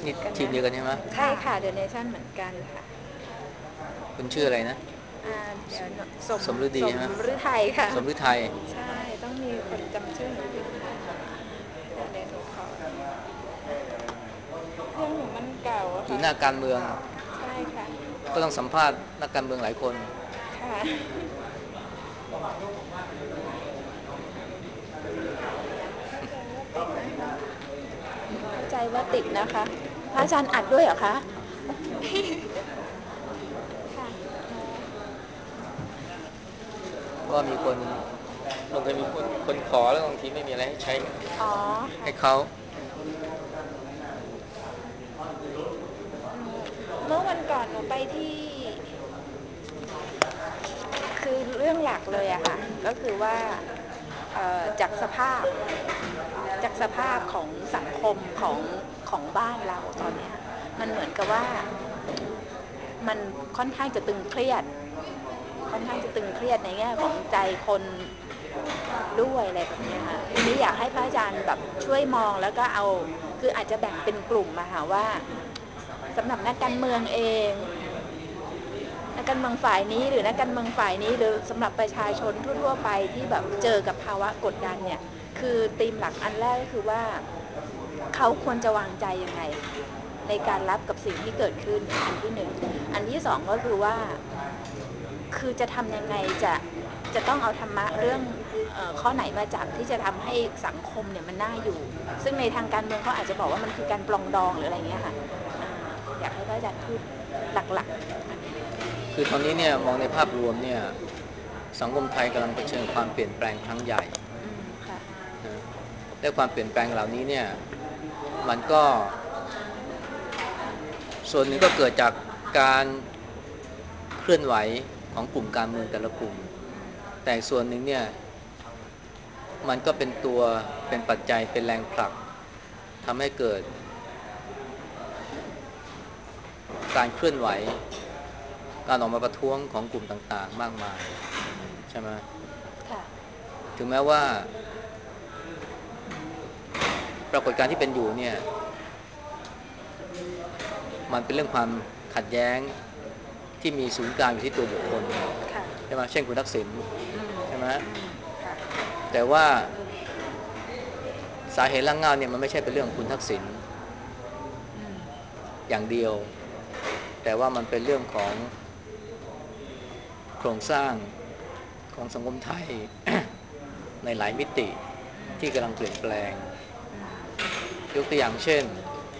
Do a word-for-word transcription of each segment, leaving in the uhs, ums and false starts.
นี่กันนะทีมเดียวกันใช่ไหมใช่ค่ะเดอะเนชั่นเหมือนกันค่ะคุณชื่ออะไรนะอ่าเดี๋ยวสมสมฤสมดีใช่ไหมฤทัยค่ะสมฤทัยใช่ต้องมีคนจำชื่อหนูผิดเดี๋ยวเดี๋ยวหนูขอเรื่องหนูมันเก่าอะค่ะอยู่หน้าการเมืองใช่ค่ะก็ต้องสัมภาษณ์นักการเมืองหลายคนค่ะเข้าใจว่าติดนะคะเข้าใจว่าติดนะคะพระอาจารย์อัดด้วยเหรอคะค่ะก็มีคนบางทีมีคนคนขอแล้วบางทีไม่มีอะไรให้ใช้อ๋อค่ะให้เขาเมื่อวันก่อนหนูไปที่คือเรื่องหลักเลยอะค่ะก็คือว่าจากสภาพจากสภาพของสังคมของของบ้านเราตอนนี้มันเหมือนกับว่ามันค่อนข้างจะตึงเครียดค่อนข้างจะตึงเครียดในแง่ของใจคนด้วยอะไรแบบนี้ค่ะทีนี้อยากให้พระอาจารย์แบบช่วยมองแล้วก็เอาคืออาจจะแบ่งเป็นกลุ่มมาค่ะว่าสำหรับนักการเมืองเองนักการเมืองฝ่ายนี้หรือนักการเมืองฝ่ายนี้หรือสำหรับประชาชนทั่วๆไปที่แบบเจอกับภาวะกดดันเนี่ยคือธีมหลักอันแรกก็คือว่าเขาควรจะวางใจยังไงในการรับกับสิ่งที่เกิดขึ้นอันที่หนึ่งอันที่สองก็คือว่าคือจะทำยังไงจะจะต้องเอาธรรมะเรื่องเออข้อไหนมาจับที่จะทำให้สังคมเนี่ยมันน่าอยู่ซึ่งในทางการเมืองเขาอาจจะบอกว่ามันคือการปลองดองหรืออะไรเงี้ยค่ะอยากให้พระอาจารย์พูดหลักๆอันนี้คือตอนนี้เนี่ยมองในภาพรวมเนี่ยสังคมไทยกำลังเผชิญความเปลี่ยนแปลงครั้งใหญ่อืมค่ะนะและความเปลี่ยนแปลงเหล่านี้เนี่ยมันก็ ส่วนหนึ่งก็เกิดจากการเคลื่อนไหวของกลุ่มการเมืองแต่ละกลุ่มแต่ส่วนหนึ่งเนี่ยมันก็เป็นตัวเป็นปัจจัยเป็นแรงผลักทำให้เกิดการเคลื่อนไหวการออกมาประท้วงของกลุ่มต่างๆมากมายใช่ไหมค่ะถึงแม้ว่าปรากฏการณ์ที่เป็นอยู่เนี่ยมันเป็นเรื่องความขัดแย้งที่มีศูนย์กลางอยู่ที่ตัวบุคคลค่ะใช่ไหมเช่นคุณทักษิณอืมใช่ไหมอืมค่ะแต่ว่าสาเหตุรากเหง้าเนี่ยมันไม่ใช่เป็นเรื่องของคุณทักษิณอืมอย่างเดียวแต่ว่ามันเป็นเรื่องของโครงสร้างของสังคมไทยในหลายมิติที่กำลังเปลี่ยนแปลงยกตัวอย่างเช่น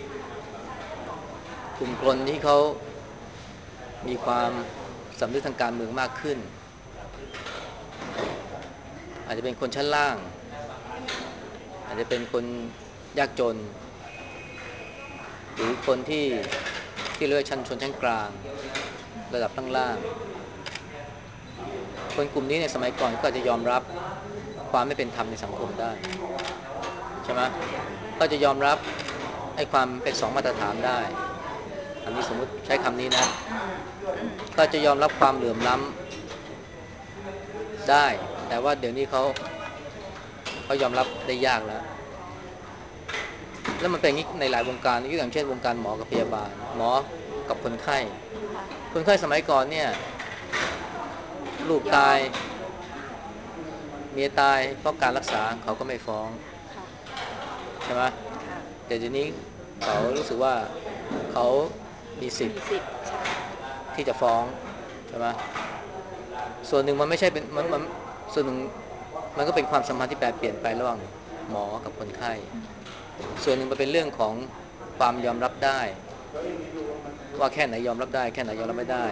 กลุ่มคนที่เขามีความสำนึกทางการเมืองมากขึ้นอาจจะเป็นคนชั้นล่างอาจจะเป็นคนยากจนหรือคนที่ที่เรียกว่าชั้นชนชั้นกลางระดับล่างๆคนกลุ่มนี้ในสมัยก่อนก็จะยอมรับความไม่เป็นธรรมในสังคมได้ใช่ไหมก็จะยอมรับไอ้ความเป็นสองมาตรฐานได้อันนี้สมมุติใช้คำนี้นะอืมอืมก็ค่ะจะยอมรับความเหลื่อมล้ำได้แต่ว่าเดี๋ยวนี้เขาเขายอมรับได้ยากแล้วแล้วมันเป็นอย่างนี้ในหลายวงการอย่างเช่นวงการหมอกับพยาบาลหมอกับคนไข้ค่ะคนไข้สมัยก่อนเนี่ยลูกยอมตายเมียตายเพราะการรักษาเขาก็ไม่ฟ้องค่ะใช่ไหมค่ะแต่ทีนี้เขารู้สึกว่าเขามีสิทธิ์มีสิทธิ์ใช่ที่จะฟ้องใช่ไหมส่วนหนึ่งมันไม่ใช่เป็นมันมันส่วนหนึ่งมันก็เป็นความสัมพันธ์ที่แปรเปลี่ยนไประหว่างหมอกับคนไข้ส่วนหนึ่งมันเป็นเรื่องของความยอมรับได้ว่าแค่ไหนยอมรับได้แค่ไหนยอมรับไม่ได้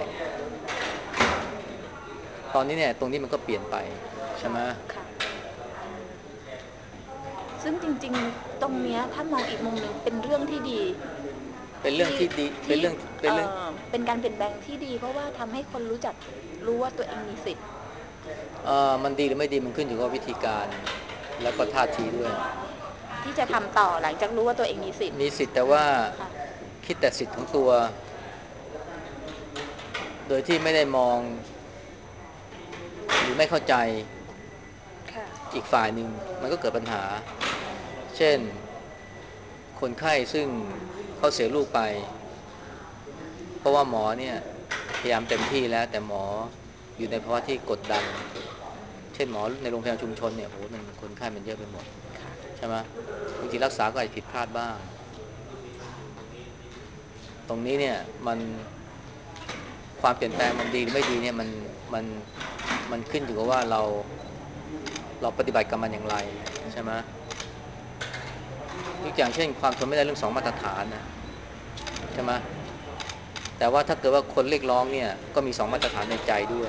ตอนนี้เนี่ยตรงนี้มันก็เปลี่ยนไปใช่ค่ะไหมค่ะซึ่งจริงๆตรงเนี้ยถ้ามองอีกมุมหนึ่งเป็นเรื่องที่ดีเป็นเรื่องที่ที่ดีเป็นที่เรื่องเป็นเอ่เรื่องอเป็นการเปลี่ยนแปลงที่ดีเพราะว่าทำให้คนรู้จักรู้ว่าตัวเองมีสิทธิ์เอ่อมันดีหรือไม่ดีมันขึ้นอยู่กับวิธีการแล้วก็ท่าทีด้วยที่จะทำต่อหลังจากรู้ว่าตัวเองมีสิทธิ์มีสิทธิ์แต่ว่าค่ะคิดแต่สิทธิ์ของตัวโดยที่ไม่ได้มองหรือไม่เข้าใจค่ะอีกฝ่ายหนึ่งมันก็เกิดปัญหาเช่นคนไข้ซึ่งเขาเสียลูกไปเพราะว่าหมอเนี่ยพยายามเต็มที่แล้วแต่หมออยู่ในภาวะที่กดดันเช่นหมอในโรงพยาบาลชุมชนเนี่ยโหมันคนไข้มันเยอะไปหมดค่ะใช่ไหมบางทีรักษาก็อาจจะผิดพลาดบ้างตรงนี้เนี่ยมันความเปลี่ยนแปลงมันดีหรือไม่ดีเนี่ยมันมันมันขึ้นอยู่กับว่าเราเราปฏิบัติกับมันอย่างไรใช่ไหมยกอย่างเช่นความทนไม่ได้เรื่องสองมาตรฐานนะใช่ไหมแต่ว่าถ้าเกิดว่าคนเรียกร้องเนี่ยก็มีสองมาตรฐานในใจด้วย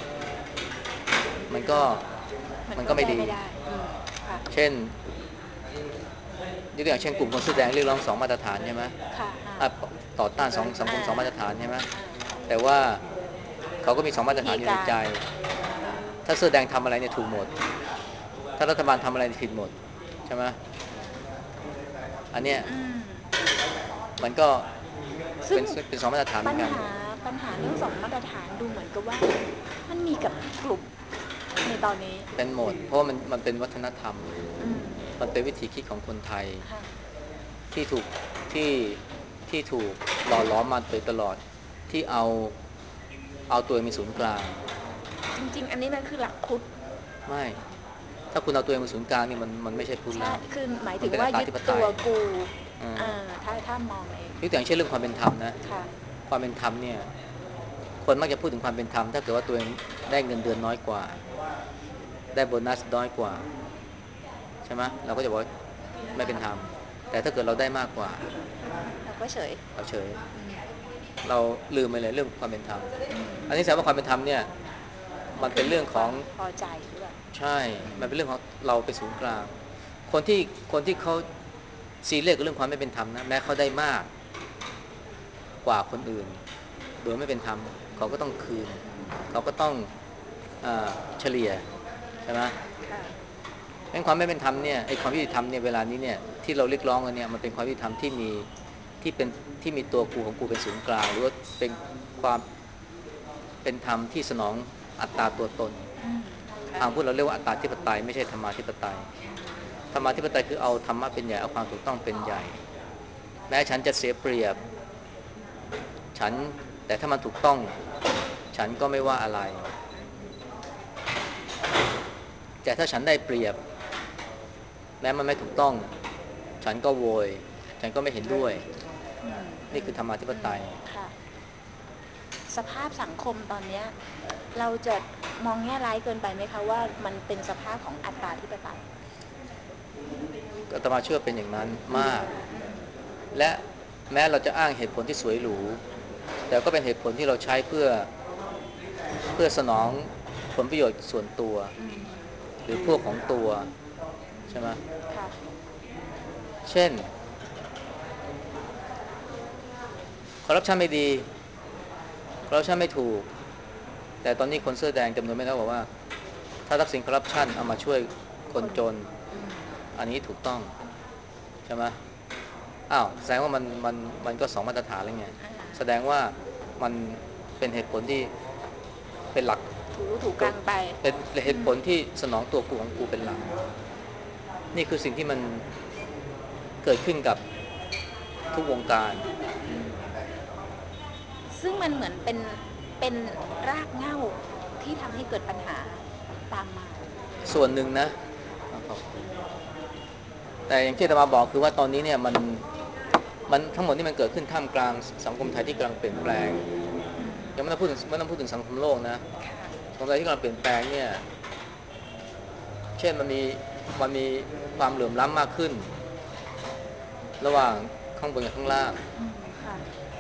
มันก็มันมันก็ไม่ดีก็แก้ไม่ได้อืมค่ะเช่นยกตัวอย่างเช่นกลุ่มคนเสื้อแดงเรียกร้องสองมาตรฐานใช่ไหมค่ะอ่าอ่ะต่อต้านสองสังคอ่ามสองมาตรฐานใช่ไหมอ่าแต่ว่าเขาก็มีสองมาตวิรฐานอยู่ในใจธีการถ้าเสื้อแดงทำอะไรเนี่ยถูกหมดถ้ารัฐบาลทำอะไรผิดหมดใช่ไหมอันเนี้ยอืมมันก็ซึ่งเป็นเป็นสองมาตรฐานเหมือนกันปัญหาปัญหาเรื่องสองมาตรฐานดูเหมือนกับว่ามันมีกับทุกกลุ่มในตอนนี้เป็นหมดเพราะว่ามันมันเป็นวัฒนธรรมอืมมันเป็นวิถีคิดของคนไทยค่ะที่ถูกที่ที่ถูกหล่อหลอมมาโดยตลอดที่เอาเอาตัวเองเป็นศูนย์กลางจริงๆอันนี้มันคือหลักพุทธไม่ถ้าคุณเอาตัวเองเป็นศูนย์กลางนี่มันมันไม่ใช่พุทธใช่แล้วคือหมายมันเป็นอัตตาถึงว่ายึดธิปไตยตัวกูอ่าอ่าถ้าถ้ามองในยกตัวอย่างเช่นเรื่องความเป็นธรรมนะค่ะความเป็นธรรมเนี่ยคนมักจะพูดถึงความเป็นธรรมถ้าเกิดว่าตัวเองได้เงินเดือนน้อยกว่าได้โบนัสน้อยกว่าใช่ไหมเราก็จะบอกไม่เป็นธรรมแต่ถ้าเกิดเราได้มากกว่าเราก็เฉยเราเฉยเราลืมไปเลยเรื่องความเป็นธรรมอืมอันนี้แสดงว่าความเป็นธรรมเนี่ยมันมันเป็นขึ้นอยู่กับความเรื่องของพอใจหรือเปล่าใช่มันเป็นเรื่องของเราเป็นศูนย์กลางคนที่คนที่เขาซีเรียสกับเรื่องความไม่เป็นธรรมนะแม้เขาได้มากกว่าคนอื่นโดยไม่เป็นธรรมเขาก็ต้องคืนเขาก็ต้องอ่าเฉลี่ยใช่ไหมค่ะงั้นความไม่เป็นธรรมเนี่ยไอ้ความยุติธรรมเนี่ยเวลานี้เนี่ยที่เราเรียกร้องกันเนี่ยมันเป็นความยุติธรรมที่มีที่เป็นที่มีตัวกูของกูเป็นศูนย์กลางหรือว่าเป็นความเป็นธรรมที่สนองอัตตาตัวตนอืมค่ะทางพุทธเราเรียกว่าอัตตาธิปไตยไม่ใช่ธรรมาธิปไตยธรรมาธิปไตยคือเอาธรรมะเป็นใหญ่เอาความถูกต้องเป็นใหญ่แม้ฉันจะเสียเปรียบฉันแต่ถ้ามันถูกต้องฉันก็ไม่ว่าอะไรแต่ถ้าฉันได้เปรียบแม้มันไม่ถูกต้องฉันก็โวยฉันก็ไม่เห็นด้วยอืมอืมนี่คือธรรมาธิปอืมไตยค่ะสภาพสังคมตอนเนี้ยเราจะมองแง่ร้ายเกินไปไหมคะว่ามันเป็นสภาพของอัตตาธิปไตยอาตมาเชื่อเป็นอย่างนั้นอืมมากและแม้เราจะอ้างเหตุผลที่สวยหรูแต่ก็เป็นเหตุผลที่เราใช้เพื่อเพื่อสนองผลประโยชน์ส่วนตัวอืมหรือพวกของตัวใช่ไหมค่ะเช่นคอร์รัปชันไม่ดีคอร์รัปชันไม่ถูกแต่ตอนนี้คนเสื้อแดงจำนวนไม่น้อยบอกว่าถ้าทักษิณคอร์รัปชันเอามาช่วยคนคนจนอืมอันนี้ถูกต้องใช่ไหมอ้าวแสดงว่ามันมันมันก็สองมาตรฐานแล้วไงอ่าแสดงว่ามันเป็นเหตุผลที่เป็นหลักถูถูกตัวกังไปเป็นเหอืมตุผลที่สนองตัวกูของกูเป็นหลักนี่คือสิ่งที่มันเกิดขึ้นกับทุกวงการซึ่งมันเหมือนเป็นเป็นรากเหง้าที่ทำให้เกิดปัญหาตามมาส่วนหนึ่งนะขอบคุณแต่อย่างที่อาตมาบอกคือว่าตอนนี้เนี่ยมันมันทั้งหมดนี่มันเกิดขึ้นท่ามกลางสังคมไทยที่กำลังเปลี่ยนแปลงอืมยังไม่ต้องพูดถึงไม่ต้องพูดถึงสังคมโลกนะค่ะสังคมไทยที่กำลังเปลี่ยนแปลงเนี่ยเช่นมันมีมันมีความเหลื่อมล้ำมากขึ้นระหว่างข้างบนกับข้างล่างอืมค่ะ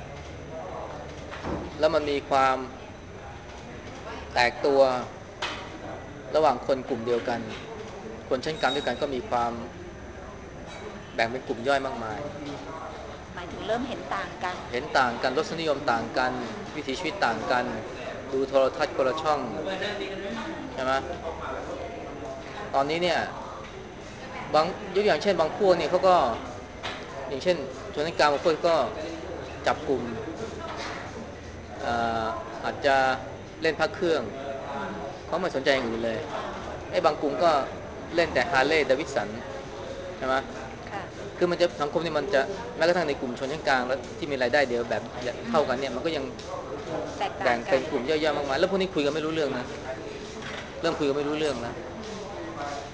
แล้วมันมีความแตกตัวระหว่างคนกลุ่มเดียวกันคนชั้นกลางด้วยกันก็มีความแบ่งเป็นกลุ่มย่อยมากมายหมายถึงเริ่มเห็นต่างกันเห็นต่างกันรสนิยมต่างกันวิถีชีวิตต่างกันดูโทรทัศน์คนละช่องใช่ไหมตอนนี้เนี่ยบางยกอย่างเช่นบางพวกเนี่ยเขาก็อย่างเช่นชนชั้นกลางบางพวกก็จับกลุ่มอ่าอาจจะเล่นพระเครื่องเขาไม่สนใจอย่างอื่นเลยไอ้บางกลุ่มก็เล่นแต่ฮาร์เลย์เดวิดสันใช่ไหมค่ะคือมันจะสังคมนี่มันจะแม้กระทั่งในกลุ่มชนชั้นกลางแล้วที่มีรายได้เดียวแบบอืมเท่ากันเนี่ยมันก็ยังแตกต่างกันแบ่งเป็นกลุ่มย่อยๆมากมายแล้วพวกนี้คุยกันไม่รู้เรื่องนะเริ่มคุยกันไม่รู้เรื่องแล้วอืม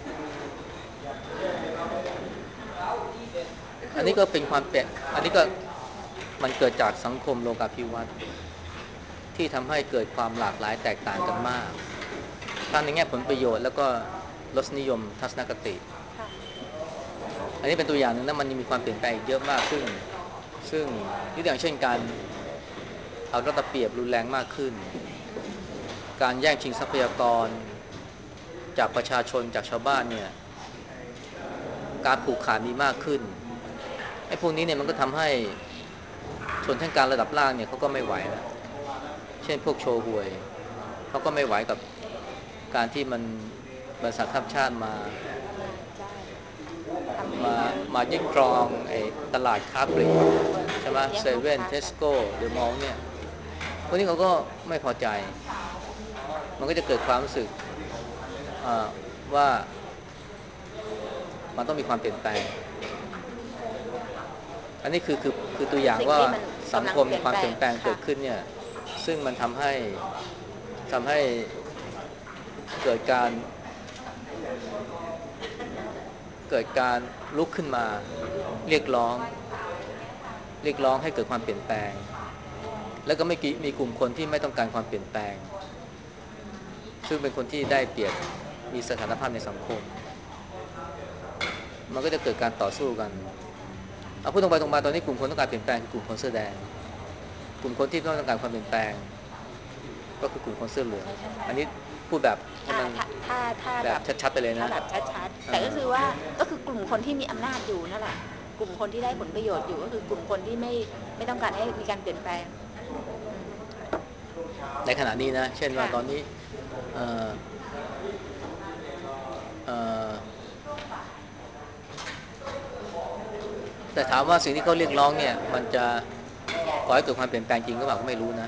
ก็คืออันนี้ก็เป็นความเปลี่ยนอันนี้ก็มันเกิดจากสังคมโลกาภิวัตน์ที่ทำให้เกิดความหลากหลายแตกต่างกันมากทั้งในแง่ผลประโยชน์แล้วก็รสนิยมทัศนคติค่ะอันนี้เป็นตัวอย่างหนึ่งนะมันยังมีความเปลี่ยนแปลงอีกเยอะมากซึ่งซึ่งยกตัวอย่างเช่นการเอารัดเอาเปรียบรุนแรงมากขึ้นการแย่งชิงทรัพยากรจากประชาชนจากชาวบ้านเนี่ยการผูกขาดมีมากขึ้นไอ้พวกนี้เนี่ยมันก็ทำให้ชนชั้นกลางระดับล่างเนี่ยเขาก็ไม่ไหวแล้วเช่นพวกโชห่วยเขาก็ไม่ไหวกับการที่มันบริษัทข้ามชาติมาใช่ทำให้มามายึดครองไอ้ตลาดค้าปลีกใช่ไหมแย่เซงลูกเว่นค้ากันเทสโก้เดอะมอลล์เนี่ยพวกนี้เขาก็ไม่พอใจมันก็จะเกิดความรู้สึกว่ามันต้องมีความเปลี่ยนแปลงอันนี้คือคือคือตัวคือย่างว่าอสิ่งที่มันสังกำลัคมมีความงเปลี่ยนแปลงเปลี่ยนแปลงเกิค่ะดขึ้นเนี่ยซึ่งมันทำให้ทำให้เกิดการเกิดการลุกขึ้นมาเรียกร้องเรียกร้องให้เกิดความเปลี่ยนแปลงแล้วก็ไม่กี่มีกลุ่มคนที่ไม่ต้องการความเปลี่ยนแปลงซึ่งเป็นคนที่ได้เปรียบมีสถานภาพในสังคมมันก็จะเกิดการต่อสู้กันเอาพูดตรงไปตรงมาตอนนี้กลุ่มคนต้องการเปลี่ยนแปลงคือกลุ่มคนเสื้อแดงกลุ่มคนที่ต้องการความเปลี่ยนแปลงก็คือกลุ่มคนเสื้อเหลืองอันนี้พูดแบบให้อ่ามันถ้าถ้าถ้าแบบแบบชัดๆไปเลยนะถ้าแบบชัดๆแต่ก็เคือว่าก็คือกลุ่มคนที่มีอำนาจอยู่นั่นแหละกลุ่มคนที่ได้ผลประโยชน์อยู่ก็คือกลุ่มคนที่ไม่ไม่ต้องการให้มีการเปลี่ยนแปลงอืมในขณะนี้นะเช่นว่าค่ะตอนนี้เอ่อเอ่อแต่ถามว่าสิ่งที่เขาเรียกร้องเนี่ยมันจะก่อให้เกิดความเปลี่ยนแปลงจริงหรือเปล่าก็ไม่รู้นะ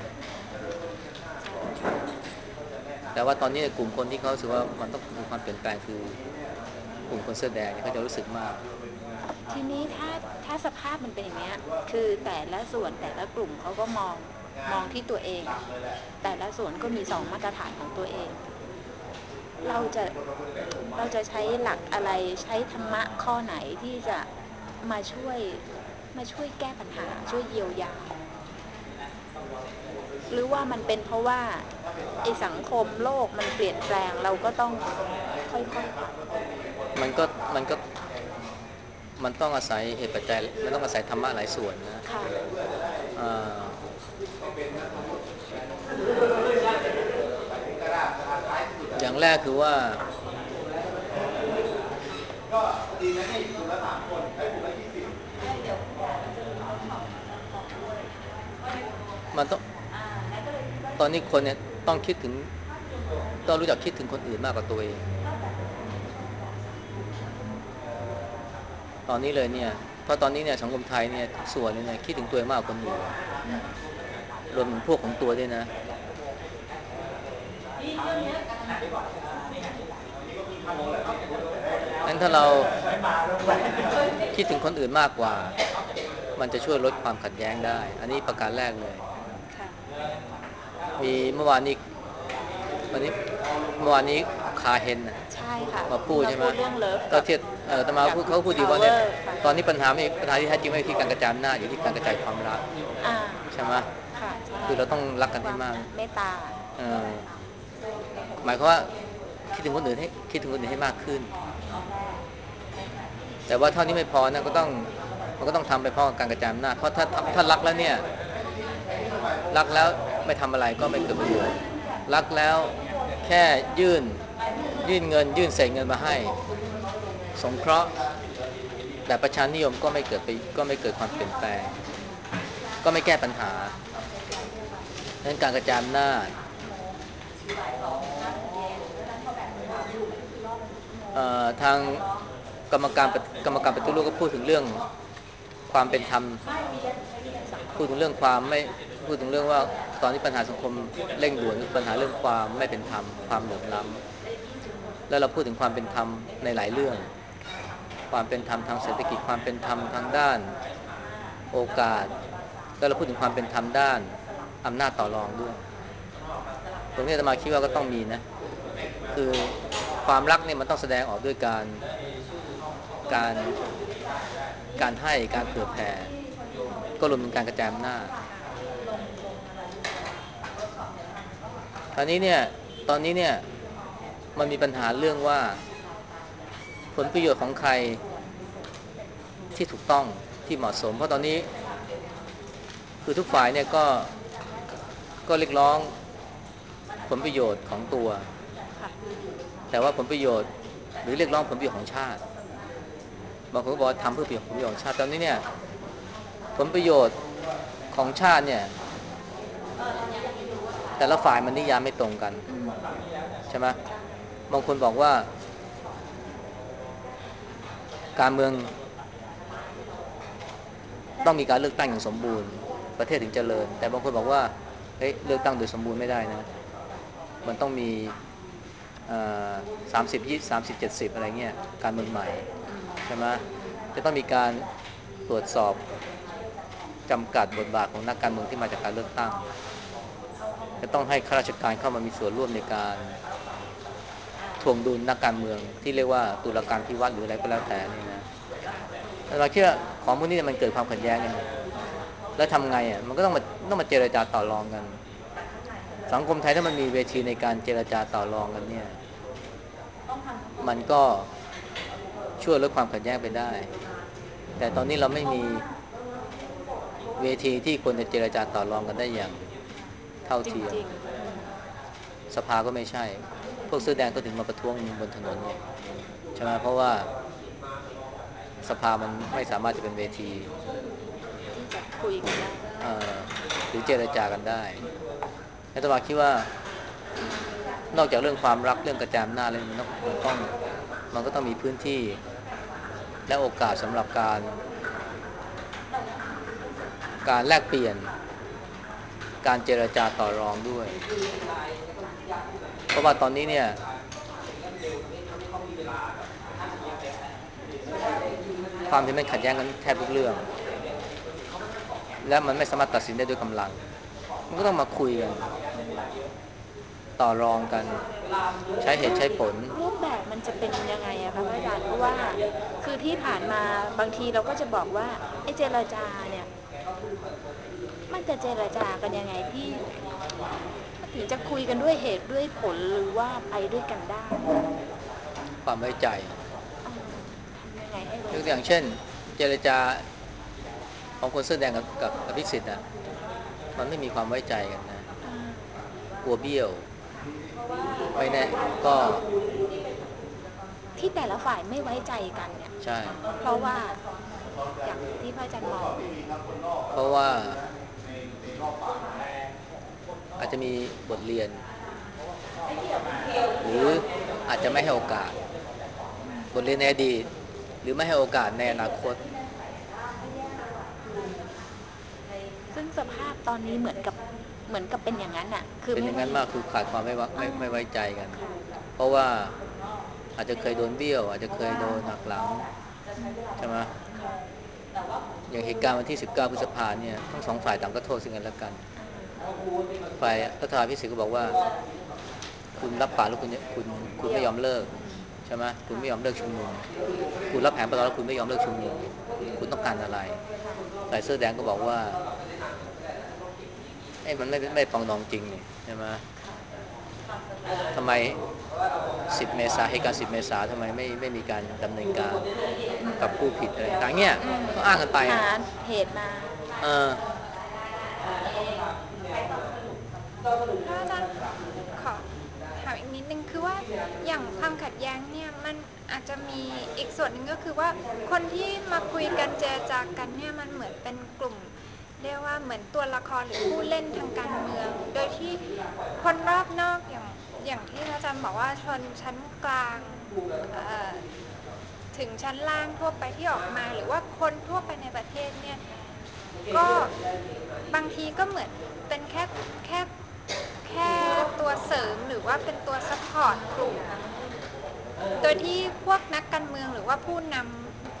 แต่ว่าตอนนี้กลุ่มคนที่เขารู้สึกว่ามันต้องมีความเปลี่ยนแปลงคือกลุ่มคนเสื้อแดงเนี่ยเขาจะรู้สึกมากทีนี้ถ้าถ้าสภาพมันเป็นอย่างเนี้ยคือแต่ละส่วนแต่ละกลุ่มเขาก็มองมองที่ตัวเองแต่ละส่วนก็มีสองมาตรฐานของตัวเองเราจะเราจะใช้หลักอะไรใช้ธรรมะข้อไหนที่จะมาช่วยมาช่วยแก้ปัญหาช่วยเยียวยาหรือว่ามันเป็นเพราะว่าไอ้สังคมโลกมันเปลี่ยนแปลงเราก็ต้องค่อยๆปรับมันก็มันก็มันต้องอาศัยเหตุปัจจัยมันต้องอาศัยธรรมะหลายส่วนนะค่ะอ่าอย่างแรกคือว่ามันต้องตอนนี้คนเนี่ยต้องคิดถึงต้องรู้จักคิดถึงคนอื่นมากกว่าตัวเองตอนนี้เลยเนี่ยเพราะตอนนี้เนี่ยสังคมไทยเนี่ยทุกส่วนเนี่ยคิดถึงตัวเองมากกว่าคนอื่นรวมถึงพวกของตัวด้วยนะงั้นถ้าเราคิดถึงคนอื่นมากกว่ามันจะช่วยลดความขัดแย้งได้อันนี้ประการแรกเลยค่ะมีเมื่อวานนี้วันนี้เมื่อวานนี้คาเฮนนะใช่ค่ะมาพูที่มาดใช่ไหมพูดเรื่องเลิฟกับก็เทียบเอ่อตมากับพูดเขาพูดดีว่าเนี่ย power ค่ะตอนนี้ปัญหาไม่ปัญหาที่แท้จริงไม่ใช่ที่การกระจายอำนาจอยู่ที่การกระจายความรักอ่าใช่ไหมค่ะใช่คือเราต้องรักกันความให้มากเมตตาเออหมายความว่าคิดถึงคนอื่นให้คิดถึงคนอื่นให้มากขึ้นแต่ว่าเท่านี้ไม่พอนะก็ต้องมันก็ต้องทำไปพร้อมกับการกระจายอำนาจเพราะถ้าถ้ารักแล้วเนี่ยรักแล้วไม่ทำอะไรก็ไม่เกิดประโยชน์รักแล้วแค่ยื่นยื่นเงินยื่นเศษเงินมาให้สงเคราะห์แบบประชานิยมก็ไม่เกิดไปก็ไม่เกิดความเปลี่ยนแปลงก็ไม่แก้ปัญหาดังนั้นการกระจายอำนาจทางกรรมการกรรมการปฏิรูปก็พูดถึงเรื่องความเป็นธรรมสังคมพูดถึงเรื่องความไม่พูดถึงเรื่องว่าตอนนี้ปัญหาสังคมเร่งด่วนคือปัญหาเรื่องความไม่เป็นธรรมความเหลื่อมล้ำแล้วเราพูดถึงความเป็นธรรมในหลายเรื่องความเป็นธรรมทางเศรษฐกิจความเป็นธรรมทางด้านโอกาสแล้วเราพูดถึงความเป็นธรรมด้านอำนาจต่อรองด้วยตรงนี้อาตมาคิดว่าก็ต้องมีนะคือความรักเนี่ยมันต้องแสดงออกด้วยการการการให้การเผื่อแผ่ก็รวมถึงการกระจายอำนาจคราวนี้เนี่ยตอนนี้เนี่ยมันมีปัญหาเรื่องว่าผลประโยชน์ของใครที่ถูกต้องที่เหมาะสมเพราะตอนนี้คือทุกฝ่ายเนี่ยก็ก็เรียกร้องผลประโยชน์ของตัวแต่ว่าผลประโยชน์หรือเรียกร้องผลประโยชน์ของชาติบางคนก็บอกว่าทำเพื่อผลประโยชน์ของชาติตอนนี้เนี่ยผลประโยชน์ของชาติเนี่ยแต่ละฝ่ายมันนิยามไม่ตรงกันใช่ไหมบางคนบอกว่าการเมืองต้องมีการเลือกตั้งอย่างสมบูรณ์ประเทศถึงเจริญแต่บางคนบอกว่าเฮ้ยเลือกตั้งโดยสมบูรณ์ไม่ได้นะมันต้องมีสามสิบยี่สามสิบเจ็ดสิบอะไรเงี้ยการเมืองใหม่ใช่ไหมจะต้องมีการตรวจสอบจำกัดบทบาทของนักการเมืองที่มาจากการเลือกตั้งจะต้องให้ข้าราชการเข้ามามีส่วนร่วมในการทวงดุลนักการเมืองที่เรียกว่าตุลาการพิวัตรหรืออะไรก็แล้วแต่นี่นะเราคิดว่าของพวกนี้มันเกิดความขัดแย้งกันแล้วทำไงอ่ะมันก็ต้องมาต้องมาเจรจาต่อรองกันสังคมไทยถ้ามันมีเวทีในการเจรจาต่อรองกันเนี่ยมันก็ช่วยลดความขัดแย้งไปได้แต่ตอนนี้เราไม่มีเวทีที่คนจะเจรจาต่อรองกันได้อย่างเท่าเทียมสภาก็ไม่ใช่พวกเสื้อแดงก็ถึงมาประท้วงบนถนนเนี่ยใช่ไหมเพราะว่าสภามันไม่สามารถจะเป็นเวทีที่จะคุยกันได้หรือเจรจากันได้รัฐบาลคิดว่านอกจากเรื่องความรักเรื่องกระจายอำนาจแล้วมันต้องมันต้องมันก็ต้องมีพื้นที่และโอกาสสำหรับการการแลกเปลี่ยนการเจรจาต่อรองด้วยเพราะว่าตอนนี้เนี่ยความที่มันขัดแย้งกันแทบทุกเรื่องและมันไม่สามารถตัดสินได้ด้วยกำลังมันก็ต้องมาคุยกันต่อรองกันใช้เหตุใช้ผลรูปแบบมันจะเป็นยังไงอะคะพระอาจารย์เพราะว่าคือที่ผ่านมาบางทีเราก็จะบอกว่าไอ้เจรจาเนี่ยมันจะเจรจากันยังไงที่ถึงจะคุยกันด้วยเหตุด้วยผลหรือว่าไปด้วยกันได้ความไว้ใจทำยังไงให้ยกตัวอย่างเช่นเจรจาของคนเสื้อแดงกับกับอภิสิทธิ์อ่ะมันไม่มีความไว้ใจกันนะกลัวเบี้ยวไม่แน่ก็ที่แต่ละฝ่ายไม่ไว้ใจกันเนี่ยใช่เพราะว่าอย่างที่พระอาจารย์มองเพราะว่าอาจจะมีบทเรียนหรืออาจจะไม่ให้โอกาสบทเรียนในอดีตหรือไม่ให้โอกาสในอนาคตซึ่งสภาพตอนนี้เหมือนกับเหมือนกับเป็นอย่างนั้นอ่ะคือเป็นอย่างนั้นมากคือขาดความไม่ไม่ไม่ไว้ใจกันเพราะว่าอาจจะเคยโดนเบี้ยวอาจจะเคยโดนหักหลังใช่ไหมอย่างเหตุการณ์วันที่สิบเก้าพฤษภาเนี่ยทั้งสองฝ่ายต่างก็โทษซึ่งกันและกันฝ่ายรัฐบาลพิสิทธิ์ก็บอกว่าคุณรับปากแล้วคุณคุณคุณไม่ยอมเลิกใช่ไหมคุณไม่ยอมเลิกชุมนุมคุณรับแผนประแล้วคุณไม่ยอมเลิกชุมนุมคุณต้องการอะไรฝ่ายเสื้อแดงก็บอกว่าไอ้มันไม่ไม่ปองดองจริงนี่ใช่ไหมทำไมสิบเมษาเหตุการณ์สิบเมษาทำไมไม่ไม่มีการดำเนินการกับผู้ผิดอะไรต่างๆเนี่ยก็อ้างกันไปหาอ่ะเหตุมาเออพระอาจารย์ขอถามอีกนิดนึงคือว่าอย่างความขัดแย้งเนี่ยมันอาจจะมีอีกส่วนหนึ่งก็คือว่าคนที่มาคุยกันเจรจากันเนี่ยมันเหมือนเป็นกลุ่มเรียกว่าเหมือนตัวละครหรือผู้เล่นทางการเมืองโดยที่คนรอบนอกอย่างอย่างที่พระอาจารย์บอกว่าชนชั้นกลางถึงชั้นล่างทั่วไปที่ออกมาหรือว่าคนทั่วไปในประเทศเนี่ยก็บางทีก็เหมือนเป็นแค่แค่แค่ตัวเสริมหรือว่าเป็นตัวซัพพอร์ตกลุ่มโดยที่พวกนักการเมืองหรือว่าผู้นำ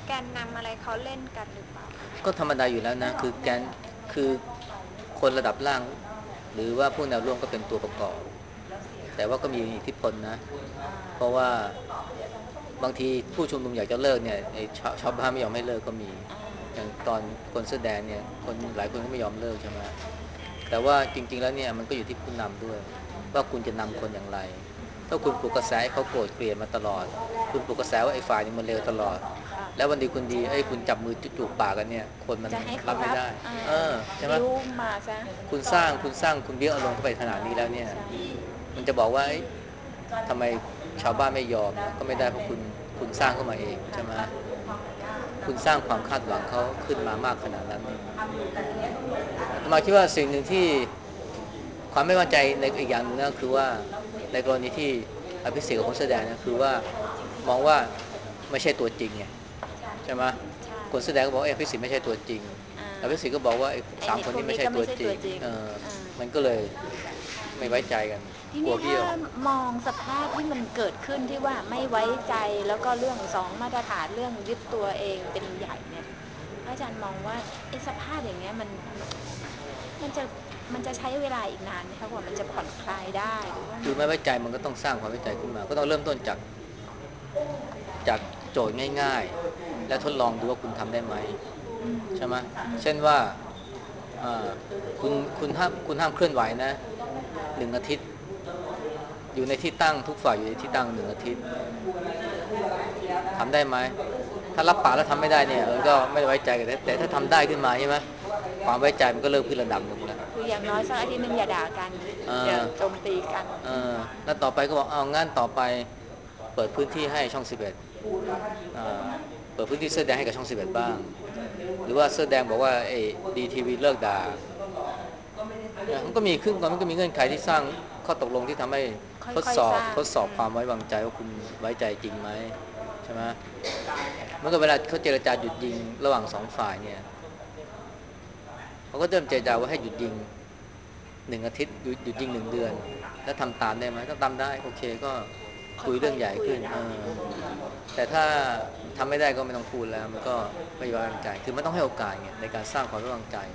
แกนนำอะไรเขาเล่นกันหรือเปล่าคะก็ธรรมดาอยู่แล้วนะคือแกนคือคนระดับล่างหรือว่าผู้แนวร่วมก็เป็นตัวประกอบแต่ว่าก็มีอิทธิพลนะเพราะว่าบางทีผู้ชุมนุมอยากจะเลิกเนี่ยไอ้ชาวชาวบ้านไม่ยอมให้เลิกก็มีอย่างตอนคนเสื้อแดงเนี่ยคนหลายคนก็ไม่ยอมเลิกใช่ไหมแต่ว่าจริงๆแล้วเนี่ยมันก็อยู่ที่ผู้นำด้วยว่าคุณจะนำคนอย่างไรถ้าคุณปลุกกระแสให้เขาโกรธเกลียดมาตลอดคุณปลุกกระแสว่าไอ้ฝ่ายนี้มันเลวตลอดแล้ววันดีคุณดีไอ้คุณจับมือจูบปากกันเนี่ยคนมันจะให้เขารับไม่รับได้เออใช่ไหมบิ้วมาซะคุณสร้างคุณสร้างคุณเบี้ยอารมณ์เข้าไปขนาดนี้แล้วเนี่ยใช่มันจะบอกว่าทำไมชาวบ้านไม่ยอมนะก็ไม่ได้เพราะคุณคุณสร้างเข้ามาเองใช่ไหมคุณสร้างความคาดหวังเขาขึ้นมามากขนาดนั้นเนี่ยอาตมาคิดว่าสิ่งหนึ่งที่ความไม่มั่นใจในอีกอย่างนึงก็คือว่าในกรณีที่อภิสิทธิ์กับคนแสอแดงเนี่ยคือว่ามองว่าไม่ใช่ตัวจริงไงใช่ไหมใช่คนแสอแดงก็บอกว่าอภิสิทธิ์ไม่ใช่ตัวจริงอ่าอภิสิทธิ์ก็บอกว่าไอ้ไอ้สามคนนี้ไม่ใช่พวกนี้ก็ตัวจริงไม่ใช่ตัวจริงเอออ่ามันก็เลยไม่ไว้ใจกันทีนี้ถ้ากลัวเบี้ยวมองสภาพที่มันเกิดขึ้นที่ว่าไม่ไว้ใจแล้วก็เรื่องสองมาตรฐานเรื่องยึดตัวเองเป็นใหญ่เนี่ยอาจารย์มองว่าไอ้สภาพอย่างเงี้ยมันมันจะมันจะใช้เวลาอีกนานไหมคะกว่ามันจะผ่อนคลายได้หรือว่าคือไม่ไว้ใจมันก็ต้องสร้างความไว้ใจขึ้นมาก็ต้องเริ่มต้นจากจากโจทย์ง่ายๆและทดลองดูว่าคุณทำได้ไหมใช่ไหมเช่นว่าคุณคุณห้ามคุณห้ามเคลื่อนไหวนะหนึ่งอาทิตย์อยู่ในที่ตั้งทุกฝ่ายอยู่ในที่ตั้งหนึ่งอาทิตย์ทำได้ไหมถ้ารับปากแล้วทำไม่ได้เนี่ยเออก็ไม่ไว้ใจกันแต่ถ้าทำได้ขึ้นมาใช่ไหมความไว้ใจมันก็เริ่มขึ้นระดับหนึ่งแล้วคืออย่างน้อยสักอาทิตย์นึงอย่าด่ากันเออย่าอโจมตีกันเออแล้วต่อไปก็บอกเอางั้นต่อไปเปิดพื้นที่ให้ช่องสิบเอ็ดอ่าเปิดพื้นที่เสื้อแดงให้กับช่องสิบเอ็ดบ้างหรือว่าเสื้อแดงบอกว่าไอ้ดีทีวีเลิกด่ามันก็มีขึ้นมันก็มีเงื่อนไขที่สร้างข้อตกลงที่ทำให้คทด่อยสอบๆสร้างทดสอบความไว้วางใจว่าคุณไว้ใจจริงไหมใช่ไหมเมื่อเวลาเขาเจรจาหยุดยิงระหว่างสองฝ่ายเนี่ยเขาก็เริ่มเจรจาว่าให้หยุดยิงหนึ่งอาทิตย์หยุดหยุดยิงหนึ่งเดือนแล้วทำตามได้ไหมถ้าทำได้โอเคก็คุยค่อยเรื่องใหญ่ๆคุยขึ้นเออแต่ถ้าทำไม่ได้ก็ไม่ต้องพูดแล้วมันก็ไม่ไว้วางใจคือมันต้องให้โอกาสไงในการสร้างความไว้วางใจ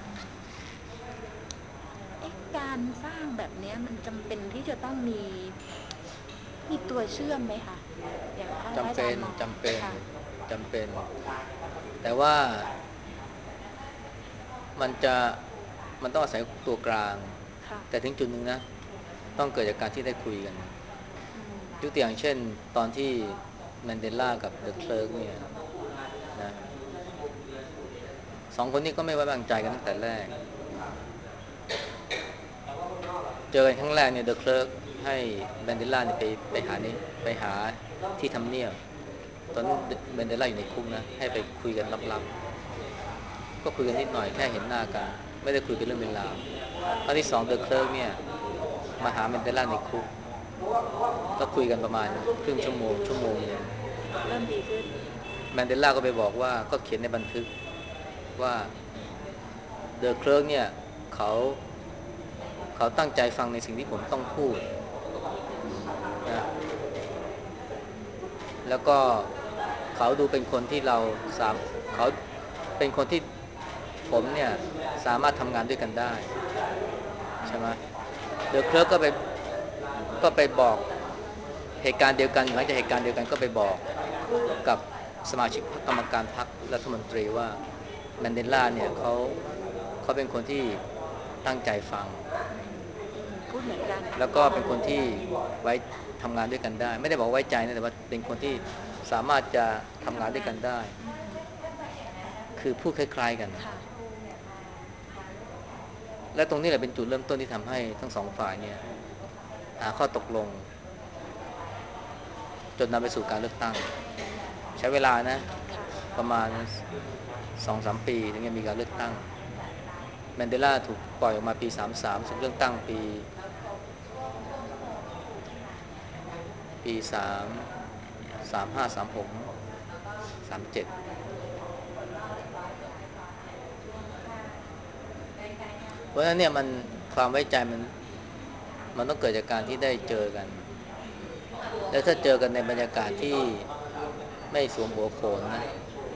เอ๊ะการสร้างแบบเนี้ยมันจำเป็นที่จะต้องมีมีตัวเชื่อมไหมคะอย่างถ้าพระจำเป็นอาจารย์มองจำเป็นค่ะจำเป็นแต่ว่ามันจะมันต้องอาศัยตัวกลางค่ะแต่ถึงจุดหนึ่งนะต้องเกิดจากการที่ได้คุยกันอืมยกตัวอย่างเช่นตอนที่แมนเดลากับเดอะเคลิร์กเนี่ยนะสองคนนี้ก็ไม่ไว้วางใจกันตั้งแต่แรกเจอกันครั้งแรกเนี่ยเดอะเคลิร์กให้แมนเดลาเนี่ยไปไปหานี่ไปหาที่ทำเนียบตอนนั้นแมนเดลาอยู่ในคุกนะให้ไปคุยกันลับๆก็คุยกันนิดหน่อยแค่เห็นหน้ากันไม่ได้คุยกันเรื่องเป็นราวครั้งที่สองเดอะเคลิร์กเนี่ยมาหาแมนเดลาในคุกก็คุยกันประมาณครึ่งชั่วโมงชั่วโมงหนึ่งเริ่มดีขึ้นแมนเดลาก็ไปบอกว่าก็เขียนในบันทึกว่าเดอะเคลิร์กเนี่ยเขาเขาตั้งใจฟังในสิ่งที่ผมต้องพูดนะแล้วก็เขาดูเป็นคนที่เราสามเขาเป็นคนที่ผมเนี่ยสามารถทำงานด้วยกันได้ใช่ไหมเดอะเคลิร์กก็ไปก็ไปบอกเหตุการณ์เดียวกันหลังจากเหตุการณ์เดียวกันก็ไปบอกกับสมาชิกพรรคกรรมการพรรครัฐมนตรีว่าแมนเดลาเนี่ยเขาเขาเป็นคนที่ตั้งใจฟังพูดเหมือนกันแล้วก็เป็นคนที่ไว้ทำงานด้วยกันได้ไม่ได้บอกไว้ใจนะแต่ว่าเป็นคนที่สามารถจะทำงานด้วยทำงานกันได้คือพูดคล้ายๆกันค่ะและตรงนี้แหละเป็นจุดเริ่มต้นที่ทำให้ทั้งสองฝ่ายเนี่ยหาข้อตกลงจนนำไปสู่การเลือกตั้งใช้เวลานะค่ะประมาณสองสามปีถึงจะมีการเลือกตั้งแมนเดลาถูกปล่อยออกมาปีสามสิบสามสึกเลือกตั้งปีปีสามสามห้าสามหกสามเจ็ดเพราะฉะนั้นเนี่ยมันความไว้ใจมันมันต้องเกิดจากการที่ได้เจอกันแล้วถ้าเจอกันในบรรยากาศที่ไม่สวมหัวโขนนะ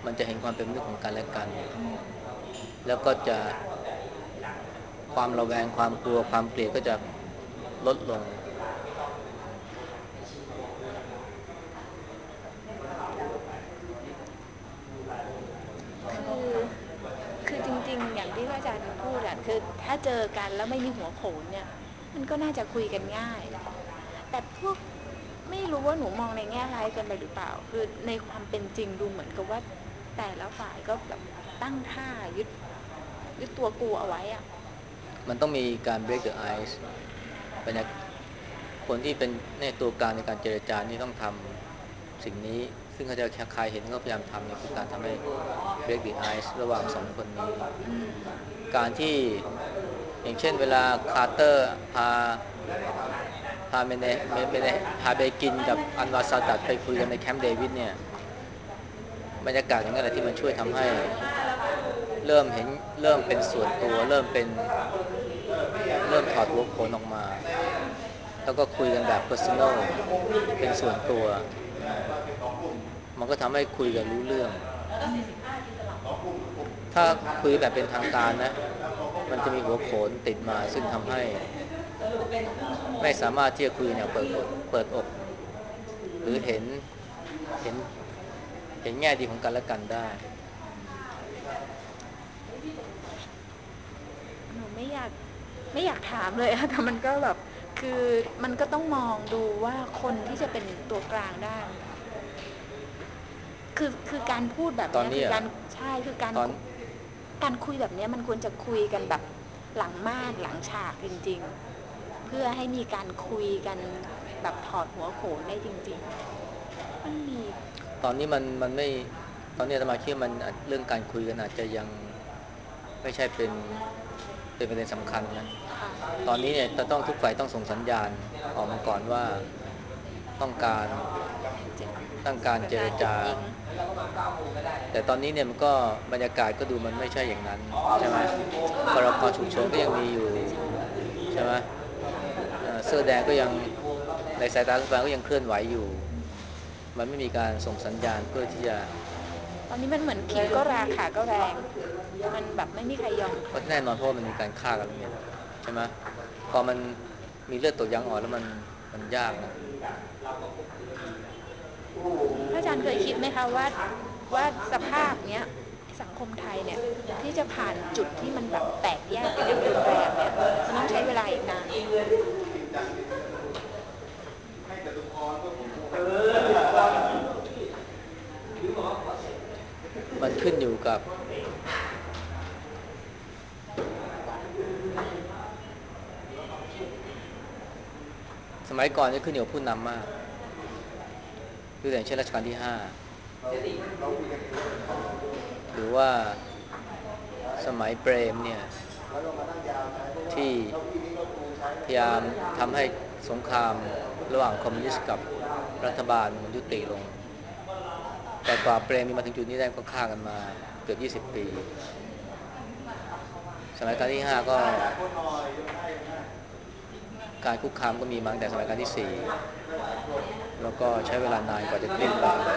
มันจะเห็นความเป็นมนุษย์ของกันและกันแล้วก็จะความระแวงความกลัวความเกลียดก็จะลดลงคือคือจริงๆอย่างที่พระอาจารย์พูดอะคือถ้าเจอกันแล้วไม่มีหัวโขนเนี่ยมันก็น่าจะคุยกันง่ายแต่พวกไม่รู้ว่าหนูมองในแง่ร้ายเกินไปหรือเปล่าคือในความเป็นจริงดูเหมือนกับว่าแต่ละฝ่ายก็แบบตั้งท่ายึดยึดตัวกูเอาไว้อะมันต้องมีการ break the ice บรรยากคนที่เป็นในตัวกลางในการเจรจานี่ต้องทำสิ่งนี้ซึ่งเขาจะใครเห็นก็พยายามทำเนี่ยคือการทำให้ break the ice ระหว่างสองคนนี้การที่อย่างเช่นเวลาคาร์เตอร์พาพาเมเนเมเนพาเบกินกับอันวาซาดัดไปคุยกันในแคมป์เดวิดเนี่ยบรรยากาศอย่างนั้นแหละที่มันช่วยทำให้เริ่มเห็นเริ่มเป็นส่วนตัวเริ่มเป็นเริ่มถอดหัวโขนออกมาแล้วก็คุยกันแบบ personal เป็นส่วนตัวมันก็ทำให้คุยกันรู้เรื่องถ้าคุยแบบเป็นทางการนะมันจะมีหัวโขนติดมาซึ่งทำให้ไม่สามารถที่จะคุยอย่างเปิดอกเปิดอกหรือเห็นเห็นเห็นแง่ดีของกันและกันได้หนูไม่อยากไม่อยากถามเลยอะแต่มันก็แบบคือมันก็ต้องมองดูว่าคนที่จะเป็นตัวกลางได้คือคือการพูดแบบนี้คือการใช่คือการการคุยแบบนี้มันควรจะคุยกันแบบหลังม่านหลังฉากจริงๆเพื่อให้มีการคุยกันแบบถอดหัวโขนได้จริงๆมันมีตอนนี้มันมันไม่ตอนนี้อาตมาคิดว่ามันเรื่องการคุยกันอาจจะยังไม่ใช่เป็นเป็นประเด็นสำคัญนะตอนนี้เนี่ยจะต้องทุกฝ่ายต้องส่งสัญญาณออกมาก่อนว่าต้องการต้องการเจรจาแต่ตอนนี้เนี่ยมันก็บรรยากาศก็ดูมันไม่ใช่อย่างนั้นใช่ไหมพรกฉุกเฉินก็ยังมีอยู่ใช่ไหมเสื้อแดงก็ยังในสายตารัฐบาลก็ยังเคลื่อนไหวอยู่มันไม่มีการส่งสัญญาณเพื่อที่จะตอนนี้มันเหมือนขิงก็ราขาก็แรงมันแบบไม่มีใครยอมใครก็แน่นอนเพราะมันมีการฆ่ากันแล้วเนี่ยใช่ไหมพอมันมีเลือดตกยางอ่อนแล้วมันมันยากนะพระอาจารย์เคยคิดไหมคะว่าว่าสภาพเนี้ยสังคมไทยเนี่ยที่จะผ่านจุดที่มันแบบแตกแยกกันอย่างรุนแรงเนี่ยมันต้องใช้เวลาอีกนานมันขึ้นอยู่กับสมัยก่อนนี่ขึ้นอยู่กับผู้นำมากคืออย่างเช่นรัชกาลที่ห้าหรือว่าสมัยเปรมเนี่ยที่พยายามทำให้สงครามระหว่างคอมมิวนิสต์กับรัฐบาลมันยุติลงแต่กว่าเปรมมีมาถึงจุดนี้ได้ก็ฆ่ากันมาเกือบยี่สิบปีสมัยรัชกาลที่ห้าก็การคุกคามก็มีมาตั้งแต่สมัยรัชกาลที่สี่แล้วก็ใช้เวลานานกว่าจะเปลี่ยนแปลง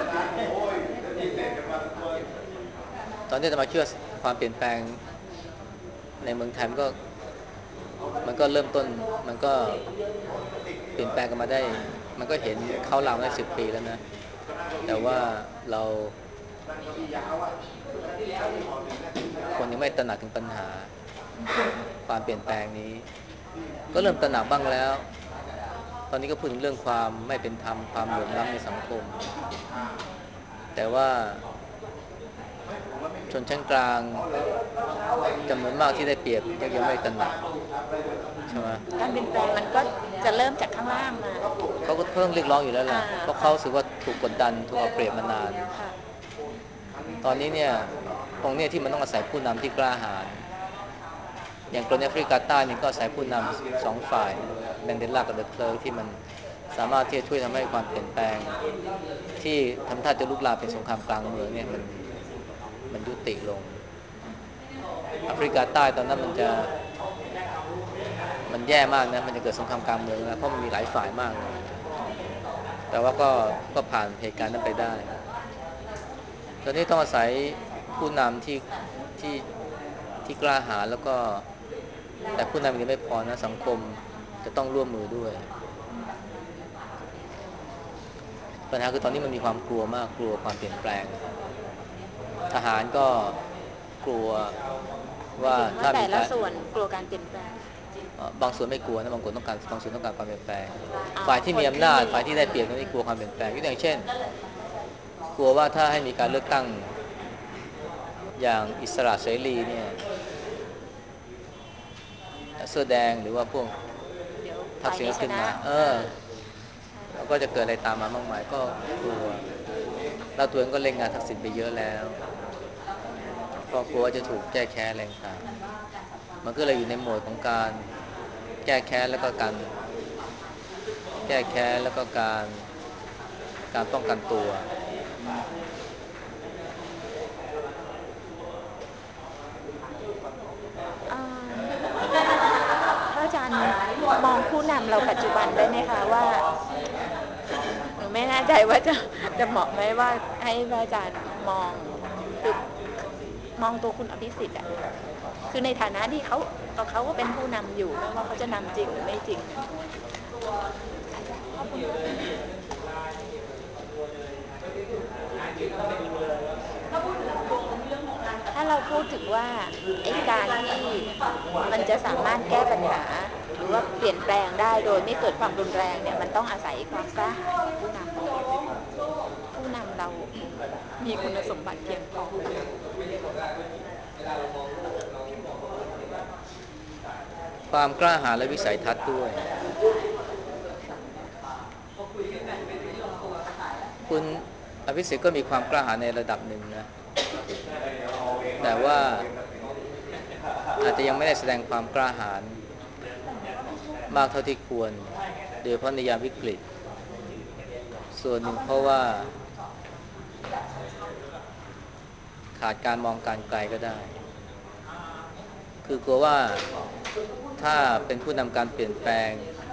ตอนนี้จะมาเชื่อความเปลี่ยนแปลงในเมืองไทยมันก็มันก็เริ่มต้นมันก็เปลี่ยนแปลงกันมาได้มันก็เห็นเข้าลาวมาได้สิบปีแล้วนะแต่ว่าเราคนยังไม่ตระหนักถึงปัญหาความเปลี่ยนแปลงนี้ก็เริ่มตระหนักบ้างแล้วตอนนี้ก็พูดถึงเรื่องความไม่เป็นธรรมความเหลื่อมล้ำในสังคมแต่ว่าชนชั้นกลางจำนวนมากที่ได้เปรียบยังไม่ตระหนักใช่ไหมการเปลี่ยนแปลงมันก็จะเริ่มจากข้างล่างมาเขาก็เพิ่งเรียกร้องอยู่แล้วแหละเพราะเขารู้สึกว่าถูกกดดันถูกเอาเปรียบมานานตอนนี้เนี่ยตรงนี้ที่มันต้องอาศัยผู้นำที่กล้าหาญอย่างกรณีแอฟริกาใต้นี่ก็อาศัยผู้นำสองฝ่ายแมนเดลากับเดอ c คลร์กที่มันสามารถที่จะช่วยทำให้ความเปลี่ยนแปลงที่ทำท่าจะลุกลามเป็นสงครามกลางเมืองเนี่ยมันมันยุติลงแอฟริกาใต้ตอนนั้นมันจะมันแย่มากนะมันจะเกิดสงครามกลางเมืองแล้วเพราะมันมีหลายฝ่ายมากเลยแต่ว่าก็ก็ผ่านเหตุการณ์นั้นไปได้ตอนนี้ต้องอาศัยผู้นำที่ที่ที่กล้าหาญแล้วก็แต่ผู้นำอย่างนี้ไม่พอนะสังคมจะต้องร่วมมือด้วยปัญหาคือตอนนี้มันมีความกลัวมากกลัวความเปลี่ยนแปลงทหารก็กลัวหมายว่าถึงว่าถ้าแต่มีการละส่วนกลัวการเปลี่ยนแปลงบางส่วนไม่กลัวนะบางคนต้องการบางส่วนต้องการความเปลี่ยนแปลงอ๋อฝ่ายที่คนที่มีอำนาจฝ่ายที่ได้เปรียบตรงนี้กลัวความเปลี่ยนแปลงอย่างเช่นกลัวว่าถ้าให้มีการเลือกตั้งอย่างอิสระเสรีเนี่ยเสื้อแดงหรือว่าพวกเดี๋ยวทักษิณฝ่ายนี้ชนะก็ขึ้นมาเอออ่าใช่แล้วก็จะเกิดอะไรตามมามากมายก็กลัวเราตัวเองก็เล่นงานทักษิณไปเยอะแล้วก็กลัวจะถูกแก้แค้นแรงต่างมันก็เลยอยู่ในโหมดของการแก้แค้นแล้วก็การแก้แค้นแล้วก็การการป้องกันตัวอ่าพระอาจารย์มองผู้นำเราปัจจุบันได้ไหมคะว่าหนูไม่แน่ใจว่าจะจะเหมาะไหมว่าให้พระอาจารย์มองคือมองตัวคุณอภิสิทธิ์อ่ะคือในฐานะที่เขาเขาก็เป็นผู้นำอยู่ไม่ว่าเขาจะนำจริงหรือไม่จริงเนี่ยถ้าเราพูดถึงว่าไอ้การที่มันจะสามารถแก้ปัญหาหรือว่าเปลี่ยนแปลงได้โดยไม่เกิดความรุนแรงเนี่ยมันต้องอาศัยความกล้าหาญของผู้นำผู้นำเรามีคุณสมบัติเพียงพอความกล้าหาญและวิสัยทัศน์ด้วยคุณอภิสิทธิ์ก็มีความกล้าหาญในระดับหนึ่งนะแต่ว่าอาจจะยังไม่ได้แสดงความกล้าหาญมากเท่าที่ควรโดยเฉพาะในยามวิกฤตส่วนหนึ่งเพราะว่าขาดการมองการไกลก็ได้คือกลัวว่าถ้าเป็นผู้นำการเปลี่ยนแปลง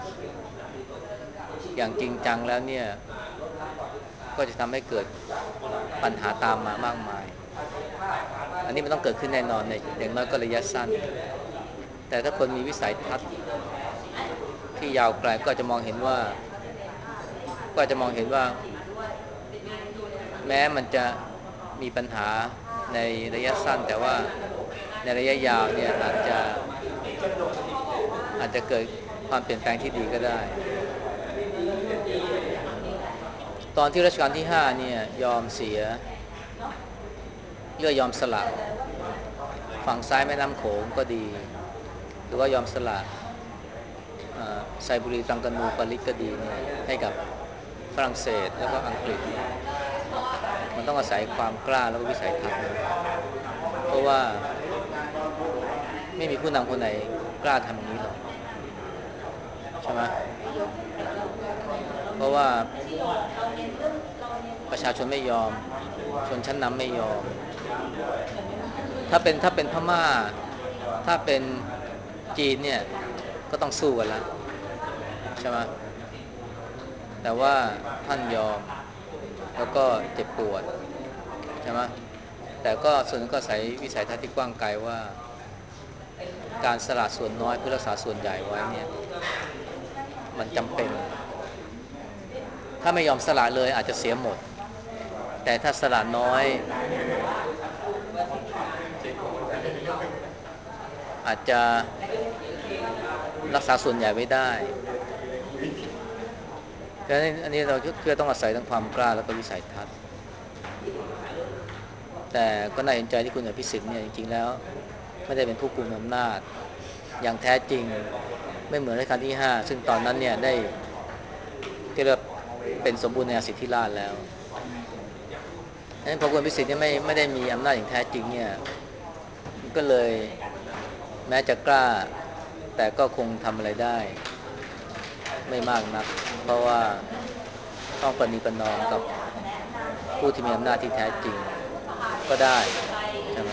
อย่างจริงจังแล้วเนี่ยก็จะทำให้เกิดปัญหาตามมามากมายอันนี้มันต้องเกิดขึ้นแน่นอนในอย่างน้อยก็ระยะสั้นแต่ถ้าคนมีวิสัยทัศน์ที่ยาวไกลก็จะมองเห็นว่าก็จะมองเห็นว่าแม้มันจะมีปัญหาในระยะสั้นแต่ว่าในระยะยาวเนี่ยอาจจะอาจจะเกิดความเปลี่ยนแปลงที่ดีก็ได้ตอนที่รัชกาลที่ห้าเนี่ยยอมเสียเลือกยอมสละฝั่งซ้ายแม่น้ำโขงก็ดีหรือว่ายอมสละไซบุรีตรังกานูปารีสก็ดีเนี่ยให้กับฝรั่งเศสแล้วก็อังกฤษมันต้องอาศัยความกล้าแล้วก็วิสัยทัศน์เพราะว่าไม่มีผู้นำคนไหนกล้าทำอย่างนี้หรอกใช่ไหมเพราะว่าประชาชนไม่ยอมชนชั้นนำไม่ยอมถ้าเป็นถ้าเป็นพม่าถ้าเป็นจีนเนี่ยก็ต้องสู้กันแล้วใช่ไหมแต่ว่าท่านยอมแล้วก็เจ็บปวดใช่ไหมแต่ก็ส่วนนึงก็ใช้วิสัยทัศน์ที่กว้างไกลว่าการสละส่วนน้อยเพื่อรักษาส่วนใหญ่ไว้เนี่ยมันจำเป็นถ้าไม่ยอมสละเลยอาจจะเสียหมดแต่ถ้าสละน้อยอาจจะรักษาส่วนใหญ่ไว้ได้ดังนั้นอันนี้เราเพื่อต้องอาศัยทั้งความกล้าแล้วก็วิสัยทัศน์แต่ก็น่าเห็นใจที่คุณอภิสิทธิ์เนี่ยจริงๆแล้วไม่ได้เป็นผู้กุมอำนาจอย่างแท้จริงไม่เหมือนรัชกาลที่ห้าซึ่งตอนนั้นเนี่ยได้ที่เรียกเป็นสมบูรณ์ในสิทธิราชย์แล้วดังนั้นพอคุณอภิสิทธิ์เนี่ยไม่ไม่ได้มีอำนาจอย่างแท้จริงเนี่ยก็เลยแม้จะกล้าแต่ก็คงทำอะไรได้ไม่มากนักเพราะว่าต้องประนีประนอมกับผู้ที่มีอำนาจที่แท้จริงก็ได้ใช่ไหม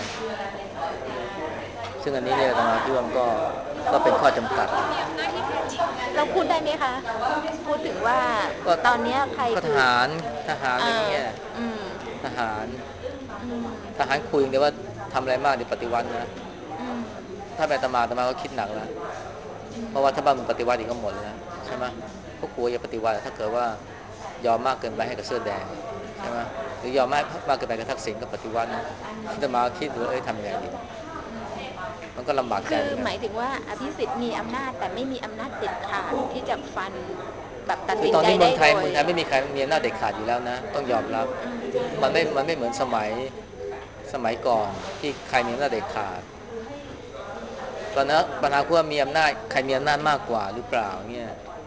ซึ่งอันนี้เนี่ยอาตมาคิดว่าก็ก็เป็นข้อจำกัดเราพูดได้ไหมคะพูดถึงว่าก็ตอนนี้ใครก็ทคือหารทหารอะเออไรเงี้ยอืมทหารทหารคุยอย่างเดียวว่าทำอะไรมากเดี๋ยวปฏิวัตินะอืมถ้าเป็นอาตมาอาตมาก็คิดหนักแล้วเพราะว่าถ้าบ้านเมึงปฏิวัติอีกก็หมดแล้วใช่ไหมก็กลัวจะปฏิวัติถ้าเกิดว่ายอมมากเกินไปให้กับเสื้อแดงใช่ไหมหรือยอมมากมากเกินไปกับทักษิณกับปฏิวัตินะอาตมาคิดดูเอ้ยทำยังไงดีมันก็ลำบากใจคือเหมือนกันหมายถึงว่าอภิสิทธิ์มีอำนาจแต่ไม่มีอำนาจเด็ดขาดที่จะฟันแบบตัดคือสินใจตอนนี้เมืองไทได้โดยยเมืองไทยไม่มีใครมีอำนาจเด็ดขาดอยู่แล้วนะต้องยอมรับมันไม่มันไม่เหมือนสมัยสมัยก่อนที่ใครมีอำนาจเด็ดขาดตอนนั้นปัญหาคือว่ามีอำนาจใครมีอำนาจมากกว่าหรือเปล่าเนี่ย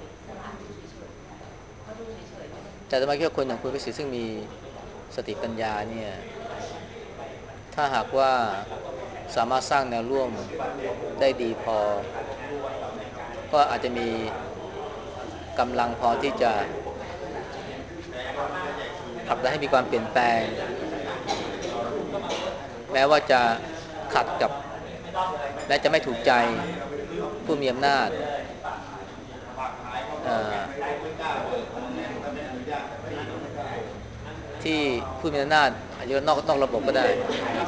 แต่ทำไมคิดว่าคนอย่างคุณพิสิทธิ์ซึ่งมีสติปัญญาเนี่ยถ้าหากว่าสามารถสร้างแนวร่วมได้ดีพอก็อาจจะมีกำลังพอที่จะผลักดันให้มีความเปลี่ยนแปลงแม้ว่าจะขัดกับแม้จะไม่ถูกใจผู้มีอำนาจที่ผู้มีอำนาจอาจจะนอกนอกระบบก็ได้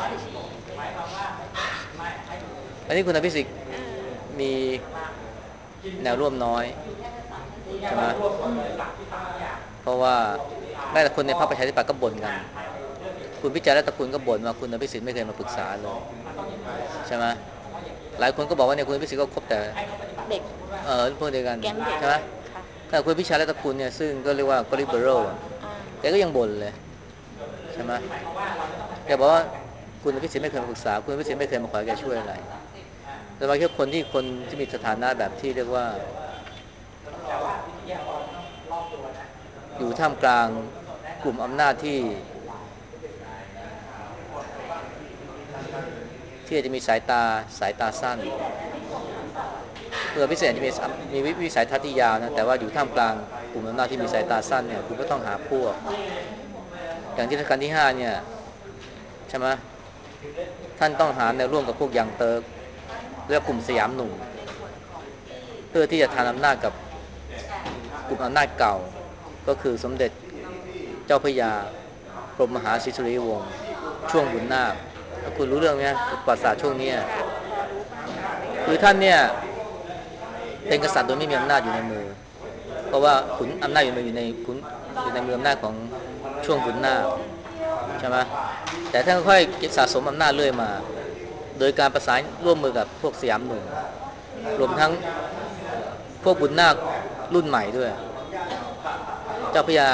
อันนี้คุณอภิสิทธิ์มีแนวร่วมน้อยใช่ไหมเพราะว่าแม้แต่คนในพรรคประชาธิปัตย์ก็บ่นกันคุณพิจารณ์และตระกูลก็บ่นว่าคุณอภิสิทธิ์ไม่เคยมาปรึกษาเลยใช่ไหมหลายคนก็บอกว่าเนี่ยคุณอภิสิทธิ์ก็คบแต่เด็กเออพวกเดียวกันแก๊งเด็กใช่ไหมค่ะแต่คุณพิชาและตระกูลเนี่ยซึ่งก็เรียกว่าก็ลิเบอรัลแกก็ยังบ่นเลยใช่ไหมแกบอกว่าคุณอภิสิทธิ์ไม่เคยมาปรึกษาคุณอภิสิทธิ์ไม่เคยมาขอแกช่วยอะไรแต่บางทีคนที่คนที่มีสถานะแบบที่เรียกว่าอยู่ท่ามกลางกลุ่มอำนาจที่ที่อาจจะมีสายตาสายตาสั้นเพื่อพิเศษจะมีมีวิสัยทัศน์ที่ยาวนะแต่ว่าอยู่ท่ามกลางกลุ่มอำนาจที่มีสายตาสั้นเนี่ยคุณก็ต้องหาพวกอย่างที่รัชกาลที่ห้าเนี่ยใช่ไหมท่านต้องหาแนวร่วมกับพวกยังเติร์กเรียกกลุ่มสยามหนุ่มเพื่อที่จะทานอำนาจกับกลุ่มอำนาจเก่าก็คือสมเด็จเจ้าพระยากรมมหาสิริวงศ์ช่วงบุญนาคคุณรู้เรื่องไหมประวัติศาสตร์ช่วงนี้คือท่านเนี่ยเป็นกษัตริย์โดยไม่มีอำนาจอยู่ในมือเพราะว่าขุนอำนาจอยู่ในอยู่ในขุนอยู่ในมืออำนาจของช่วงบุญนาคใช่ไหมแต่ท่านค่อยๆสะสมอำนาจเรื่อยมาโดยการประสานร่วมมือกับพวกสยามหนุ่มรวมทั้งพวกบุญนาครุ่นใหม่ด้วยเจ้าพระยา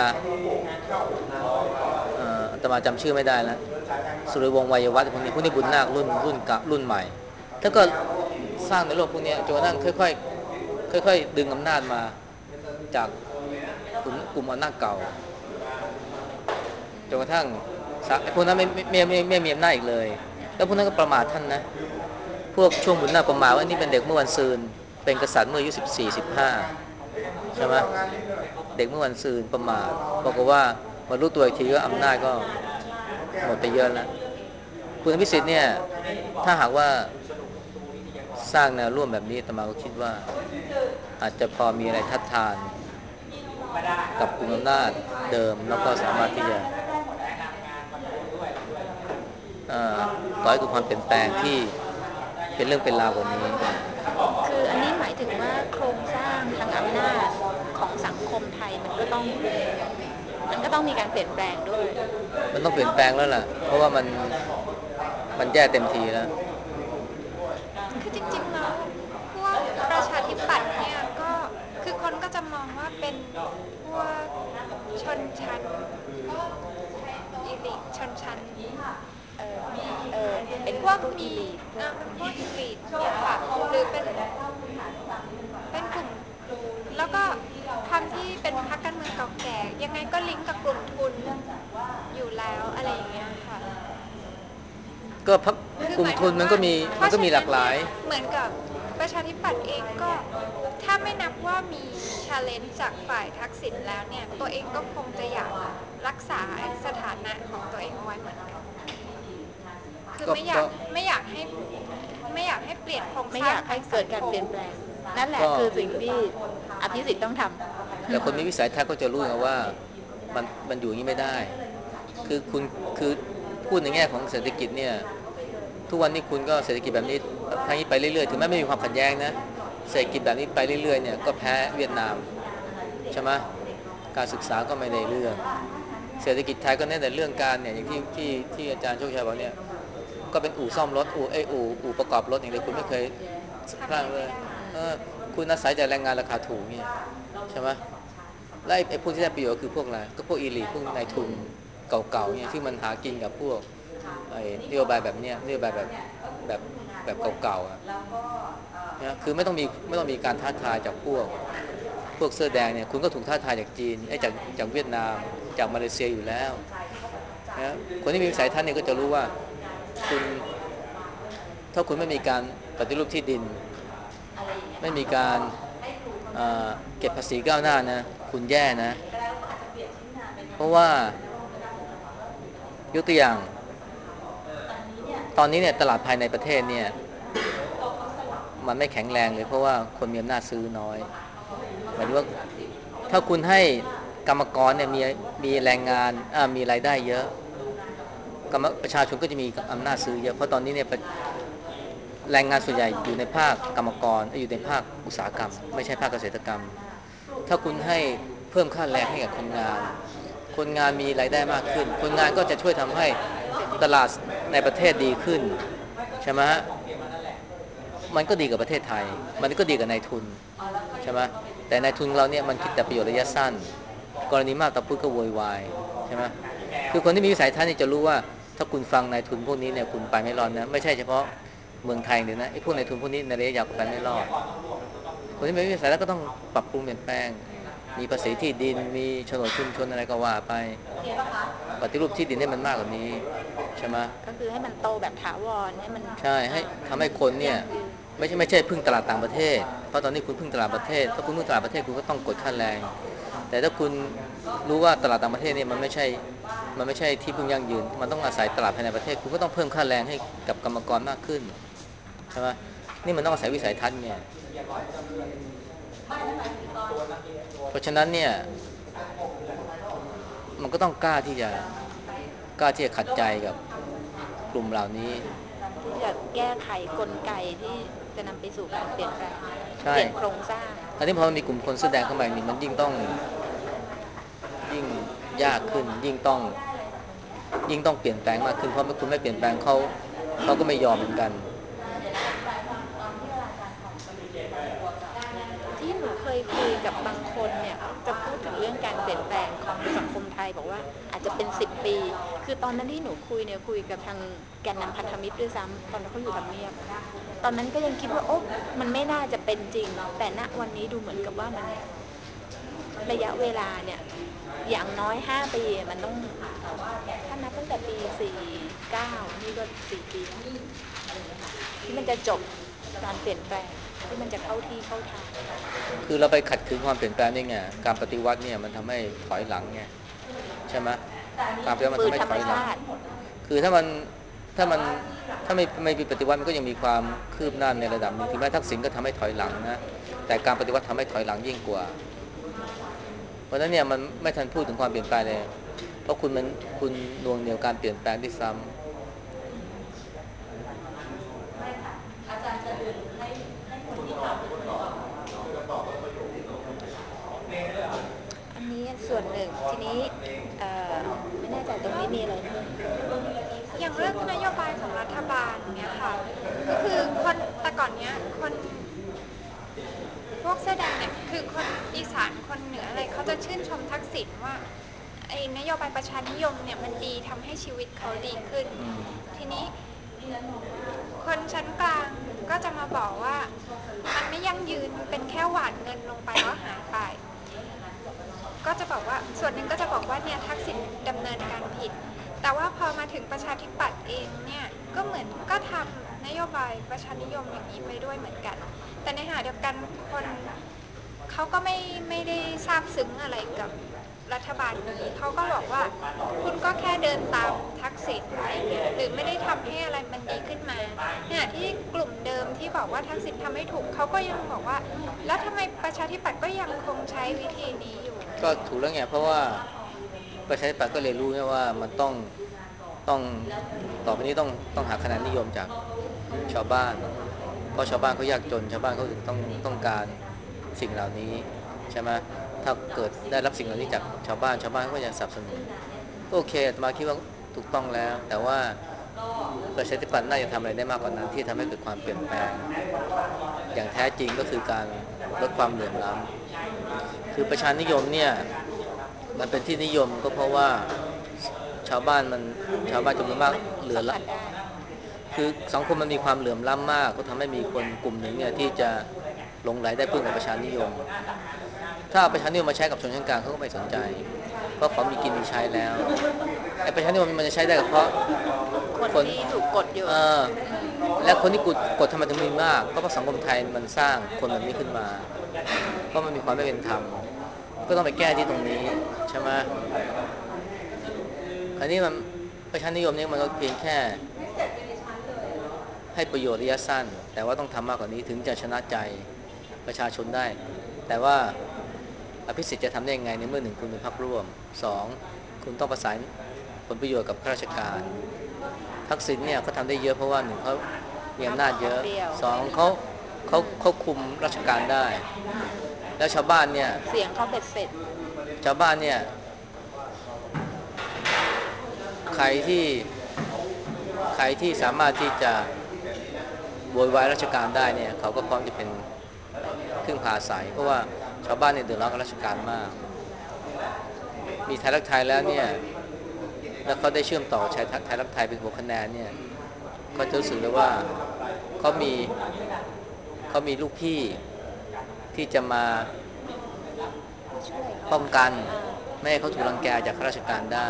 อาตมาจำชื่อไม่ได้แล้วสุริวงศ์วัยวัฒน์พวกนี้พวกนี้บุญนาครุ่นรุ่นกับรุ่นใหม่ถ้าก็สร้างในโลกพวกนี้จนกระทั่งค่อยๆค่อยๆดึงอำนาจมาจากกลุ่มกลุ่มอำนาจเก่าจนกระทั่งพวกนั้นไม่ไม่ไม่ไม่มีอำนาจอีกเลยแล้วพวกนั้นก็ประมาทท่านนะพวกช่วงบุญนาคประมาทว่านี่เป็นเด็กเมื่อวันซืนเป็นกษัตริย์เมื่ออายุสิบสี่สิบห้าใช่ไหมเด็กเมื่อวันซืนประมาทบอกว่ามารู้ตัวอีกทีก็อำนาจก็หมดไปเยอะแล้วคุณอภิสิทธิ์เนี่ยถ้าหากว่าสร้างแนวร่วมแบบนี้อาตมาก็คิดว่าอาจจะพอมีอะไรทัดทานกับกลุ่มอำนาจเดิมแล้วก็สามารถที่จะก่อให้เกิดความเปลี่ยนแปลงที่เป็นเรื่องเป็นราวกว่านี้คืออันนี้หมายถึงว่าโครงสร้างทางอำนาจของสังคมไทยมันก็ต้องมันก็ต้องมีการเปลี่ยนแปลงด้วยมันต้องเปลี่ยนแปลงแล้วล่ะเพราะว่ามันมันแย่เต็มทีแล้วคือจริงๆแล้วพวกประชาธิปัตย์เนี่ยก็คือคนก็จะมองว่าเป็นพวกชนชั้นอีลิทชนชั้นเออเออเป็นพวกพวกอีมีลีทเออเป็นพวกอีลิทเนี่ยค่ะหรือเป็นเป็นกลุ่มแล้วก็ความที่เป็นพรรคการเมืองเก่าแก่ยังไงก็ลิงก์กับกลุ่มทุนอยู่แล้วอะไรอย่างเงี้ยค่ะก็พักคือกลุ่มทุนมันก็มีมันก็มีหลากหลายเหมือนกับประชาธิปัตย์เองก็ถ้าไม่นับว่ามี challenge จากฝ่ายทักษิณแล้วเนี่ยตัวเองก็คงจะอยากรักษาสถานะของตัวเองเอาไว้เหมือนกันคือไม่อยากไม่อยากให้ไม่อยากให้เปลี่ยนโครงไม่สร้างอยากให้เกิดการเปลี่ยนแปลงนั่นแหละคือสิ่งที่อภิสิทธิ์ต้องทำแต่คนมีวิสัยทัศน์ก็จะรู้นะว่ามันมันอยู่อย่างนี้ไม่ได้คือคุณคือพูดในแง่ของเศรษฐกิจเนี่ยทุกวันนี้คุณก็เศรษฐกิจแบบนี้ทางนี้ไปเรื่อยๆถึงแม้ไม่มีความขัดแย้งนะเศรษฐกิจแบบนี้ไปเรื่อยๆเนี่ยก็แพ้เวียดนามใช่ไหมการศึกษาก็ไม่ได้เรื่องเศรษฐกิจไทยก็เน้นแต่เรื่องการเนี่ยอย่างที่ที่ที่อาจารย์โชคชัยบอกเนี่ยก็เป็นอู่ซ่อมรถอู่ไอ้อู่อู่ประกอบรถอย่างเดียวคุณไม่เคยสร้างเลยเออคุณอาศัยแต่แรงงานราคาถูกเนี่ยใช่ไหมและไอ้พวกที่ได้ประโยชน์คือพวกอะไรก็พวกอีลีทพวกนายทุนเก่าๆเนี่ยที่มันหากินกับพวกไอ้นโยบายแบบเนี้ยนโยบายแบบแบบแบบเก่าๆอ่ะนะคือไม่ต้องมีไม่ต้องมีการท้าทายจากพวกพวกเสื้อแดงเนี่ยคุณก็ถูกท้าทายจากจีนไอ้จากจากเวียดนามจากมาเลเซียอยู่แล้วนะคนที่มีวิสัยทัศน์เนี่ยก็จะรู้ว่าคุณถ้าคุณไม่มีการปฏิรูปที่ดินไม่มีการเก็บภาษีก้าวหน้านะคุณแย่นะเพราะว่ายกตัวอย่างตอนนี้เนี่ยตลาดภายในประเทศเนี่ยมันไม่แข็งแรงเลยเพราะว่าคนมีอำนาจซื้อน้อยหมายถึงว่าถ้าคุณให้กรรมกรเนี่ยมีมีแรงงานมีรายได้เยอะกรรมประชาชนก็จะมีอำนาจซื้อเยอะเพราะตอนนี้เนี่ยแรงงานส่วนใหญ่อยู่ในภาคกรรมกรอยู่ในภาคอุตสาหกรรมไม่ใช่ภาคเกษตรกรรมถ้าคุณให้เพิ่มค่าแรงให้กับคนงานคนงานมีรายได้มากขึ้นคนงานก็จะช่วยทำให้ตลาดในประเทศดีขึ้นใช่ไหมฮะมันก็ดีกับประเทศไทยมันก็ดีกับนายทุนใช่ไหมแต่นายทุนเราเนี่ยมันคิดแต่ประโยชน์ระยะสั้นกรณีมากตะพุดก็โวยวายใช่ไหมคือคนที่มีวิสัยทัศน์นี่จะรู้ว่าถ้าคุณฟังนายทุนพวกนี้เนี่ยคุณไปไม่รอดนะไม่ใช่เฉพาะเมืองไทยเดี๋ยวนะไอ้พวกนายทุนพวกนี้ในระยะยาวก็ไปไม่รอดคนที่มีวิสัยทัศน์ก็ต้องปรับปรุงเปลี่ยนแปลงมีภาษีที่ดินมีโฉนดชุมชนอะไรก็ว่าไปปฏิรูปที่ดินให้มันมากกว่านี้ใช่ไหมก็คือให้มันโตแบบถาวรให้มันใช่ให้ทำให้คนเนี่ยไม่ใช่ไม่ใช่พึ่งตลาดต่างประเทศเพราะตอนนี้คุณพึ่งตลาดประเทศถ้าคุณพึ่งตลาดประเทศคุณก็ต้องกดค่าแรงแต่ถ้าคุณรู้ว่าตลาดต่างประเทศเนี่ยมันไม่ใช่มันไม่ใช่ที่พึ่งยั่งยืนมันต้องอาศัยตลาดภายในประเทศคุณก็ต้องเพิ่มค่าแรงให้กับกรรมกรมากขึ้นใช่ไหมนี่มันต้องอาศัยวิสัยทัศน์เนี่ยเพราะฉะนั้นเนี่ยมันก็ต้องกล้าที่จะกล้าที่จะขัดใจกับกลุ่มเหล่านี้ที่จะแก้ไขกลไกที่จะนำไปสู่การเปลี่ยนแปลงใช่เปลี่ยนโครงสร้างอันนี้พอมันมีกลุ่มคนเสื้อแดงเข้ามานี่มันยิ่งต้องยิ่งยากขึ้นยิ่งต้องยิ่งต้องเปลี่ยนแปลงมากขึ้นเพราะคุณไม่เปลี่ยนแปลงเขาเขาก็ไม่ยอมเหมือนกันที่หนูเคยคุยกับบางคนเนี่ยจะพูดถึงเรื่องการเปลี่ยนแปลงของสังคมไทยบอกว่าอาจจะเป็นสิบปีคือตอนนั้นที่หนูคุยเนี่ยคุยกับทางแกนนำพันธมิตรด้วยซ้ำตอนเขาอยู่ทำเนียบตอนนั้นก็ยังคิดว่าโอ้มันไม่น่าจะเป็นจริงแต่ณวันนี้ดูเหมือนกับว่ามันระยะเวลาเนี่ยอย่างน้อยห้าปีมันต้องถ้านับตั้งแต่ปีสี่เก้านี่ก็สี่ปีแล้วที่มันจะจบการเปลี่ยนแปลงที่มันจะเข้าที่เข้าทางคือเราไปขัดขืนความเปลี่ยนแปลงนี่ไงการปฏิวัติเนี่ยมันทำให้ถอยหลังไงใช่ไหมการปฏิวัติมันทำให้ถอยหลังคือถ้ามันถ้ามันถ้าไม่ไม่มีปฏิวัติมันก็ยังมีความคืบหน้าในระดับหนึ่งถึงแม้ทักษิณก็ทำให้ถอยหลังนะแต่การปฏิวัติทำให้ถอยหลังยิ่งกว่าเพราะฉะนั้นเนี่ยมันไม่ทันพูดถึงความเปลี่ยนแปลงเลยเพราะคุณมันคุณนวงเหนียวการเปลี่ยนแปลงด้วยซ้ำอันนี้ส่วนหนึ่งทีนี้ไม่แน่ใจตรงนี้มีอะไรเพิ่มอย่างเรื่องนโยบายของรัฐบาลเนี่ยค่ะก็คือคนแต่ก่อนเนี้ยคนพวกเสื้อแดงเนี่ยคือคนอีสานคนเหนืออะไรเขาจะชื่นชมทักษิณว่าไอ้นโยบายประชานิยมเนี่ยมันดีทำให้ชีวิตเขาดีขึ้นทีนี้คนชั้นกลางก็จะมาบอกว่ามันไม่ยั่งยืนเป็นแค่หวานเงินลงไปแล้วหายไปก็จะบอกว่าส่วนหนึ่งก็จะบอกว่าเนี่ยทักษิณดำเนินการผิดแต่ว่าพอมาถึงประชาธิปัตย์เองเนี่ยก็เหมือนก็ทำนโยบายประชานิยมอย่างนี้ไปด้วยเหมือนกันแต่ในขณะเดียวกันคนเขาก็ไม่ไม่ได้ซาบซึ้งอะไรกับรัฐบาลนี้เขาก็บอกว่าคุณก็แค่เดินตามทักษิณไปหรือไม่ได้ทำให้อะไรมันดีขึ้นมาเนี่ยที่กลุ่มเดิมที่บอกว่าทักษิณทำให้ถูกเขาก็ยังบอกว่าแล้วทำไมประชาธิปัตย์ก็ยังคงใช้วิธีนี้อยู่ก็ถูกแล้วไงเพราะว่าประชาธิปัตย์ก็เรียนรู้ไงว่ามันต้องต้องต่อไปนี้ต้องต้องหาคะแนนนิยมจากชาวบ้านเพราะชาวบ้านเขายากจนชาวบ้านเขาถึงต้องต้องการสิ่งเหล่านี้ใช่ไหมถ้าเกิดได้รับสิ่งเหล่านี้จากชาวบ้านชาวบ้านก็จะสนับสนุนก็โอเคอาตมาคิดว่าถูกต้องแล้วแต่ว่าประชาธิปัตย์น่าจะทำอะไรได้มากกว่านั้นที่ทำให้เกิดความเปลี่ยนแปลงอย่างแท้จริงก็คือการลดความเหลื่อมล้ำคือประชานิยมเนี่ยมันเป็นที่นิยมก็เพราะว่าชาวบ้านมันชาวบ้านจำนวนมากเหลือสัมละผัสได้คือสังคมมันมีความเหลื่อมล้ำมากก็ทำให้มีคนกลุ่มหนึ่งเนี่ยที่จะหลงไหลได้พึ่งกับประชานิยมถ้าเอาประชานิยมมาใช้กับชนชั้นกลางเขาก็ไม่สนใจเพราะเขามีกินมีใช้แล้วไอ้ประชานิยมมันจะใช้ได้ก็เพราะคนคนที่ถูกกดอยู่เออและคนที่กดกดทำไมถึงมีมากก็เพราะสังคมไทยมันสร้างคนแบบนี้ขึ้นมาเพราะมันมีความไม่เป็นธรรมก็ต้องไปแก้ที่ตรงนี้ใช่ไหมคราวนี้มันประชานิยมนี่มันก็เพียงแค่ ให้ประโยชน์ระยะสั้นแต่ว่าต้องทำมากกว่านี้ถึงจะชนะใจประชาชนได้แต่ว่าอภิสิทธิ์จะทำได้ยังไงในเมื่อหนึ่งคุณเป็นพรรคร่วมสองคุณต้องประสานผลประโยชน์กับข้าราชการทักษิณเนี่ยเขาทำได้เยอะเพราะว่าหนึ่งเขามีอำนาจเยอะพักเดียวสองเขาเขาเขาคุมราชการได้แล้วชาวบ้านเนี่ยเสียงเขาเบ็ดเสร็จชาวบ้านเนี่ยใครที่ใครที่สามารถที่จะโวยวายราชการได้เนี่ยเขาก็พร้อมจะเป็นพึ่งพาอาศัยเพราะว่าชาวบ้านเนี่ยเดือดร้อนกับราชการมากมีไทยรักไทยแล้วเนี่ยแล้วเขาได้เชื่อมต่อใช้ไทยรักไทยเป็นหัวคะแนนเนี่ยก็จะรู้สึกเลยว่าเขามีเขามีลูกพี่ที่จะมาช่วยเขาป้องกันอ่าไม่ให้เขาถูกรังแกจากข้าราชการได้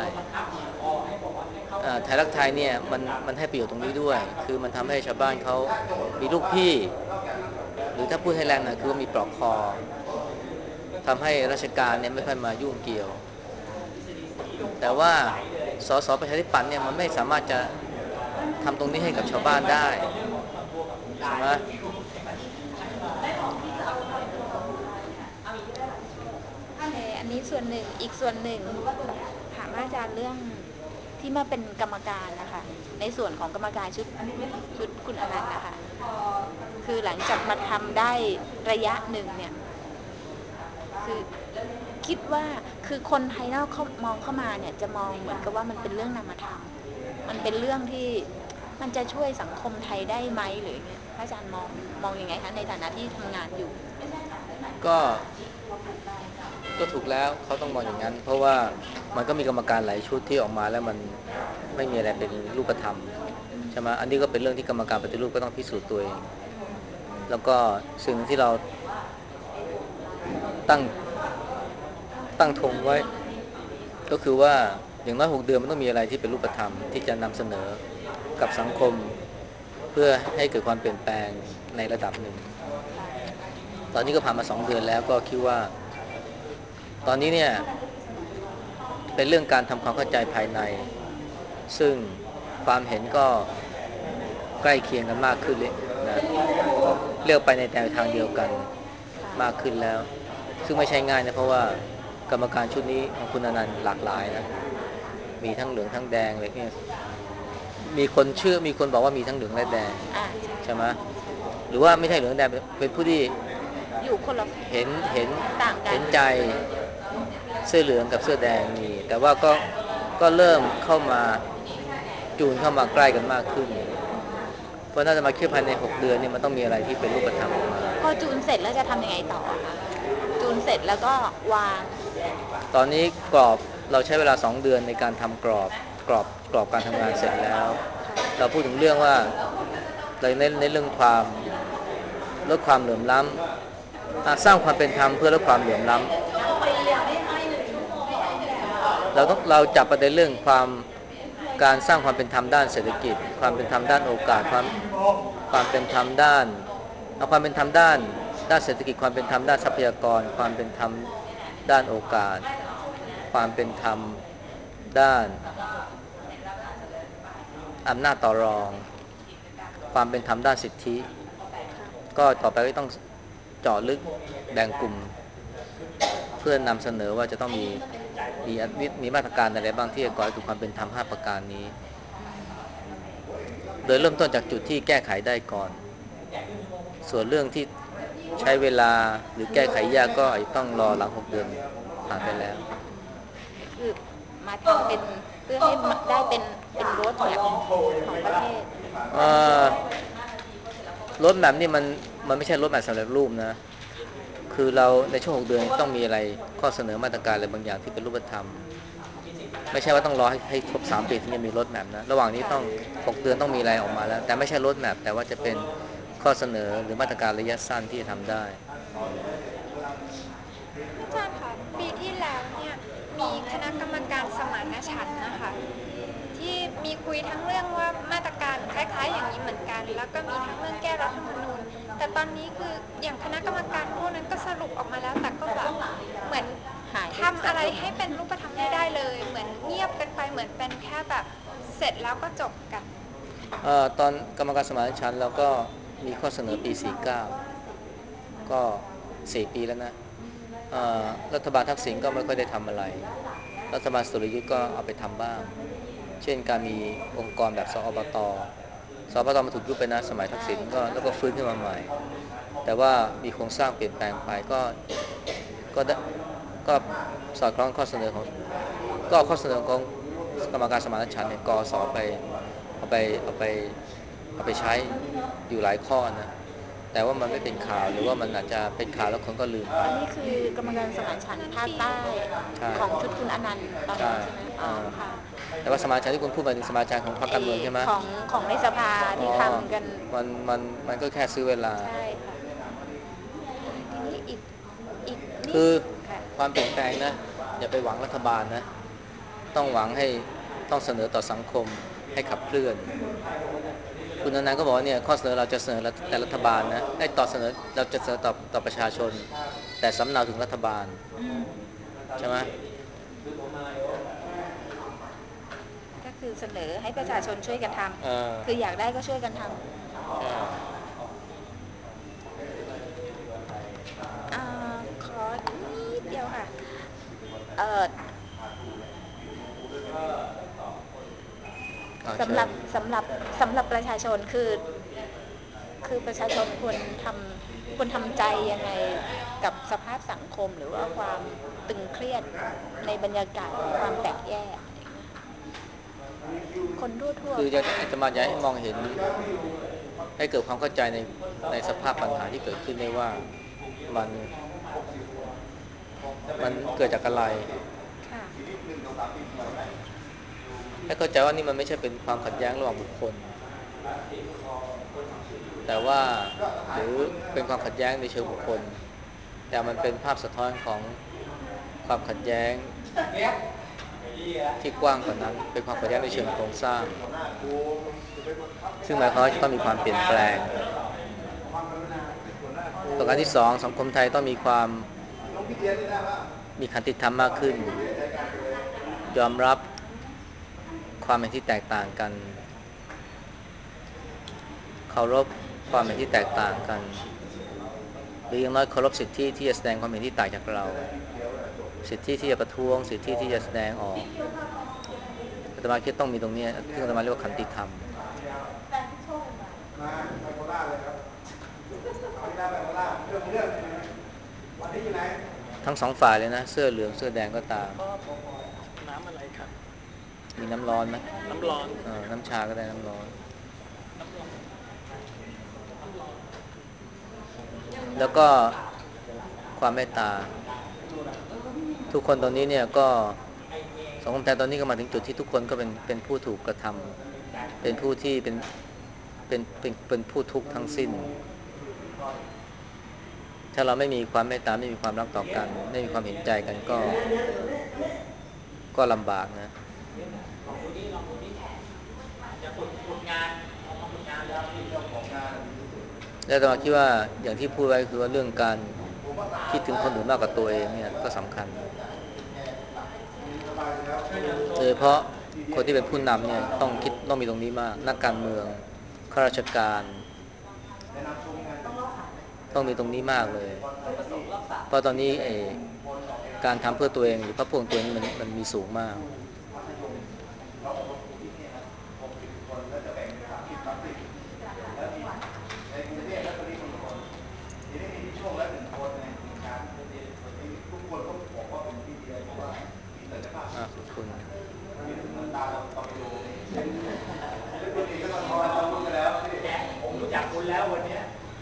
ไทยรักไทยเนี่ยมันมันให้ประโยชน์ตรงนี้ด้วยคือมันทำให้ชาวบ้านเขามีลูกพี่หรือถ้าพูดให้แรงหน่อยคือว่ามีปลอกคอทำให้ราชการเนี่ยไม่ค่อยมายุ่งเกี่ยวแต่ว่าสสประชาธิปัตย์เนี่ยมันไม่สามารถจะทำตรงนี้ให้กับชาวบ้านได้ใช่ไหมโอเคอันนี้ส่วนหนึ่งอีกส่วนหนึ่งถามอาจารย์เรื่องที่มาเป็นกรรมการนะคะในส่วนของกรรมการชุดชุดคุณอนันต์นะคะคือหลังจากมาทำได้ระยะหนึ่งเนี่ยคือคิดว่าคือคนภายนอกเขามองเข้ามาเนี่ยจะมองเหมือนกับว่ามันเป็นเรื่องนามธรรมมันเป็นเรื่องที่มันจะช่วยสังคมไทยได้ไหมหรือไงพระอาจารย์มองมองยังไงคะในฐานะที่ทำงานอยู่ก็ก็ถูกแล้วเขาต้องมองอย่างนั้นเพราะว่ามันก็มีกรรมการหลายชุดที่ออกมาแล้วมันไม่มีอะไรเป็นรูปธรรมใช่ไหมอันนี้ก็เป็นเรื่องที่กรรมการปฏิรูปก็ต้องพิสูจน์ตัวเองแล้วก็สิ่งที่เราตั้งตั้งธงไว้ก็คือว่าอย่างน้อยหกเดือนมันต้องมีอะไรที่เป็นรูปธรรมที่จะนำเสนอกับสังคมเพื่อให้เกิดความเปลี่ยนแปลงในระดับหนึ่งตอนนี้ก็ผ่านมาสองเดือนแล้วก็คิดว่าตอนนี้เนี่ยเป็นเรื่องการทำความเข้าใจภายในซึ่งความเห็นก็ใกล้เคียงกันมากขึ้นเลยนะเลือกไปในแนวทางเดียวกันมากขึ้นแล้วซึ่งไม่ใช่ง่ายนะเพราะว่ากรรมการชุดนี้ของคุณอนันต์หลากหลายนะมีทั้งเหลืองทั้งแดงเลยเนี่ยมีคนเชื่อมีคนบอกว่ามีทั้งเหลืองและแดงอ่าใช่ไหมใช่หรือว่าไม่ใช่เหลืองแดงเป็นผู้ที่อยู่คนละเห็นเห็นต่างกันเห็นใจเสื้อเหลืองกับเสื้อแดงมีแต่ว่าก็ก็เริ่มเข้ามาจูนเข้ามาใกล้กันมากขึ้นเพราะน่าจะมาคิดภายในหกเดือนนี่มันต้องมีอะไรที่เป็นรูปธรรมออกมาพอจูนเสร็จแล้วจะทำยังไงต่อคะจูนเสร็จแล้วก็วางตอนนี้กรอบเราใช้เวลาสองเดือนในการทำกรอบกรอบกรอบการทำงานเสร็จแล้วเราพูดถึงเรื่องว่าเราเน้นในเรื่องความลดความเหลื่อมล้ำสร้างความเป็นธรรมเพื่อลดความเหลื่อมล้ำเราต้องเราจับประเด็นเรื่องความการสร้างความเป็นธรรมด้านเศรษฐกิจความเป็นธรรมด้านโอกาสความความเป็นธรรมด้านเอาความเป็นธรรมด้านด้านเศรษฐกิจความเป็นธรรมด้านทรัพยากรความเป็นธรรมด้านโอกาสความเป็นธรรมด้านอำนาจต่อรองความเป็นธรรมด้านสิทธิก็ต่อไปก็ต้องเจาะลึกแบ่งกลุ่มเพื่อนำเสนอว่าจะต้องมีมีมีมาตรการอะไรบ้างที่จะก่อให้เกิดความเป็นธรรมห้าประการนี้โดยเริ่มต้นจากจุดที่แก้ไขได้ก่อนส่วนเรื่องที่ใช้เวลาหรือแก้ไขยากก็อาจจะต้องรอหลังหกเดือนผ่านไปแล้วคือมาทำเป็นเพื่อให้ได้เป็นเป็นโรดแมพของประเทศรถแมพนี่มันมันไม่ใช่รถแมพสำเร็จรูปนะคือเราในช่วงหกเดือนต้องมีอะไรข้อเสนอมาตรการอะไรบางอย่างที่เป็นรูปธรรมไม่ใช่ว่าต้องรอให้ให้ครบสามปีถึงจะมีรถแมพนะระหว่างนี้ต้องหกเดือนต้องมีอะไรออกมาแล้วแต่ไม่ใช่รถแมพแต่ว่าจะเป็นข้อเสนอหรือมาตรการระยะสั้นที่จะทำได้อาจารย์คะปีที่แล้วเนี่ยมีคณะกรรมการสมานฉันท์นะคะที่มีคุยทั้งเรื่องว่ามาตรการคล้ายๆอย่างนี้เหมือนกันแล้วก็มีทั้งเรื่องแก้รัฐธรรมนูญแต่ตอนนี้คืออย่างคณะกรรมการพวกนั้นก็สรุปออกมาแล้วแต่ก็แบบเหมือนทำอะไรให้เป็นรูปธรรมไม่ได้เลยเหมือนเงียบกันไปเหมือนเป็นแค่แบบเสร็จแล้วก็จบกันเอ่อตอนกรรมการสมานฉันท์เราก็มีข้อเสนอปีสี่สิบเก้าก็สี่ปีแล้วนะรัฐบาลทักษิณก็ไม่ค่อยได้ทำอะไรรัฐบาลสุรยุทธ์ก็เอาไปทำบ้างเช่นการมีองค์กรแบบสอบตสอบตมาถูกยุบไปนะสมัยทักษิณก็แล้วก็ฟื้นขึ้นมาใหม่แต่ว่ามีโครงสร้างเปลี่ยนแปลงไปก็ก็ก็สอดคล้องข้อเสนอของก็ข้อเสนอของกรรมการสมานฉันท์เนี่ยกสไปเอาไปเอาไปเอาไปใช้อยู่หลายข้อนะแต่ว่ามันไม่เป็นข่าวหรือว่ามันอาจจะเป็นข่าวแล้วคนก็ลืมไปอันนี้คือกรรมการสมานฉันท์ภาคใต้ของชุดคุณอนันต์ตอนนั้นใช่ไหมอ๋อค่ะแต่ว่าสมาชิกที่คุณพูดมาถึงสมาชิกของพรรคการเมืองใช่ไหมของของในสภาที่ทำกันมันมันมันก็แค่ซื้อเวลาใช่ค่ะทีนี้อีกอีกคือความเปลี่ยนแปลงนะอย่าไปหวังรัฐบาลนะต้องหวังให้ต้องเสนอต่อสังคมให้ขับเคลื่อนคุณอนันต์ก็บอกว่าเนี่ยข้อเสนอเราจะเสนอแต่รัฐบาลนะให้ต่อเสนอเราจะเสนอต่อต่อประชาชนแต่สำเนาถึงรัฐบาลใช่ไหมก็คือเสนอให้ประชาชนช่วยกันทำคืออยากได้ก็ช่วยกันทำขอนิดเดียวค่ะเอ่อสำหรับสำหรับสำหรับประชาชนคือคือประชาชนควรทำควรทำใจยังไงกับสภาพสังคมหรือว่าความตึงเครียดในบรรยากาศของความแตกแยกคนทั่วๆคือจะอาจจะมาอยากให้มองเห็นให้เกิดความเข้าใจในในสภาพปัญหาที่เกิดขึ้นได้ว่ามันมันเกิดจากอะไรให้เข้าใจว่านี่มันไม่ใช่เป็นความขัดแย้งระหว่างบุคคลแต่ว่าหรือเป็นความขัดแย้งในเชิงบุคคลแต่มันเป็นภาพสะท้อนของความขัดแย้งที่กว้างกว่านั้นเป็นความขัดแย้งในเชิงโครงสร้างซึ่งหมายความว่าจะต้องมีความเปลี่ยนแปลงประการที่สองสังคมไทยต้องมีความมีขันติธรรมมากขึ้นยอมรับความเห็นที่แตกต่างกันเคารพความเห็นที่แตกต่างกันหรืออย่างน้อยเคารพสิทธิที่จะแสดงความเห็นที่ต่างจากเราสิทธิที่จะประท้วงสิทธิที่จะแสดงออกอาตมาคิดต้องมีตรงนี้ที่อาตมาเรียกว่าขันติธรรมทั้งสองฝ่ายเลยนะเสื้อเหลืองเสื้อแดงก็ตามน้ำอะไรครับมีน้ำร้อนไหมน้ำร้อนเออน้ำชาก็ได้น้ำร้อนน้ำร้อนน้ำร้อนแล้วก็ความเมตตาทุกคนตอนนี้เนี่ยก็สังคมไทยตอนนี้ก็มาถึงจุดที่ทุกคนก็เป็นเป็นผู้ถูกกระทำเป็นผู้ที่เป็นเป็นเป็นเป็นผู้ทุกข์ทั้งสิ้นถ้าเราไม่มีความเมตตาไม่มีความรักต่อกันไม่มีความเห็นใจกันก็ก็ลำบากนะแล้วแต่มาคิดว่าอย่างที่พูดไว้คือว่าเรื่องการคิดถึงคนอื่นมากกว่าตัวเองเนี่ยก็สำคัญโดยเฉพาะคนที่เป็นผู้นำเนี่ยต้องคิดต้องมีตรงนี้มากนักการเมืองข้าราชการต้องมีตรงนี้มากเลยเพราะตอนนี้เอการทำเพื่อตัวเองหรือพระพวงตัวเองมันมันมีสูงมาก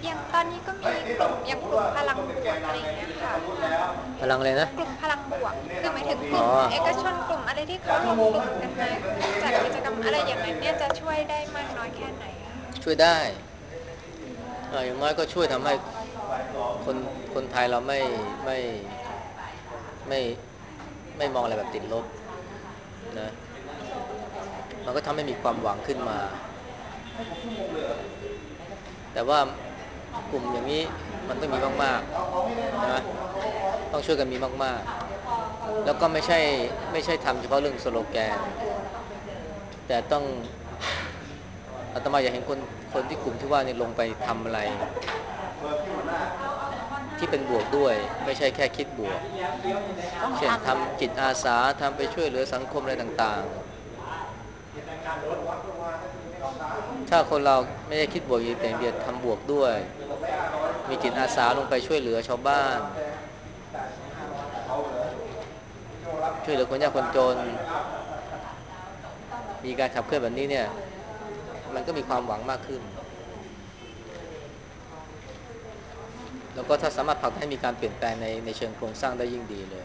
อย่างตอนนี้ก็มีกลุ่มอย่างกลุ่มพลังบวกอะไรอย่างเงี้ยค่ะพลังอะไรนะกลุ่มพลังบวกคือหมายถึงกอ๋อลุ่มเอกชนกลุ่มอะไรที่เขารวมกลุ่มกันมาจัดกิจกรรมอะไรอย่างนั้นเนี่ยจะช่วยได้มากน้อยแค่ไหนอะช่วยได้อ่าอย่างน้อยก็ช่วยทำให้คนคนไทยเราไม่ไม่ไม่ไม่มองอะไรแบบติดลบนะมันก็ทำให้มีความหวังขึ้นมาแต่ว่ากลุ่มอย่างนี้มันต้องมีมากๆนะต้องช่วยกันมีมากๆแล้วก็ไม่ใช่ไม่ใช่ทำเฉพาะเรื่องสโลแกนแต่ต้องอาตมาอยากเห็นคนคนที่กลุ่มที่ว่านี่ลงไปทำอะไรที่เป็นบวกด้วยไม่ใช่แค่คิดบวกต้องเช่นททำจิตอาสาทำไปช่วยเหลือสังคมอะไรต่างๆถ้าคนเราไม่ได้คิดบวกอย่างแต่เบียดทำบวกด้วยมีจิตอาสาลงไปช่วยเหลือชาวบ้านช่วยเหลือคนยากคนจนมีการขับเคลื่อนแบบนี้เนี่ยมันก็มีความหวังมากขึ้นแล้วก็ถ้าสามารถผลักให้มีการเปลี่ยนแปลงในในเชิงโครงสร้างได้ยิ่งดีเลย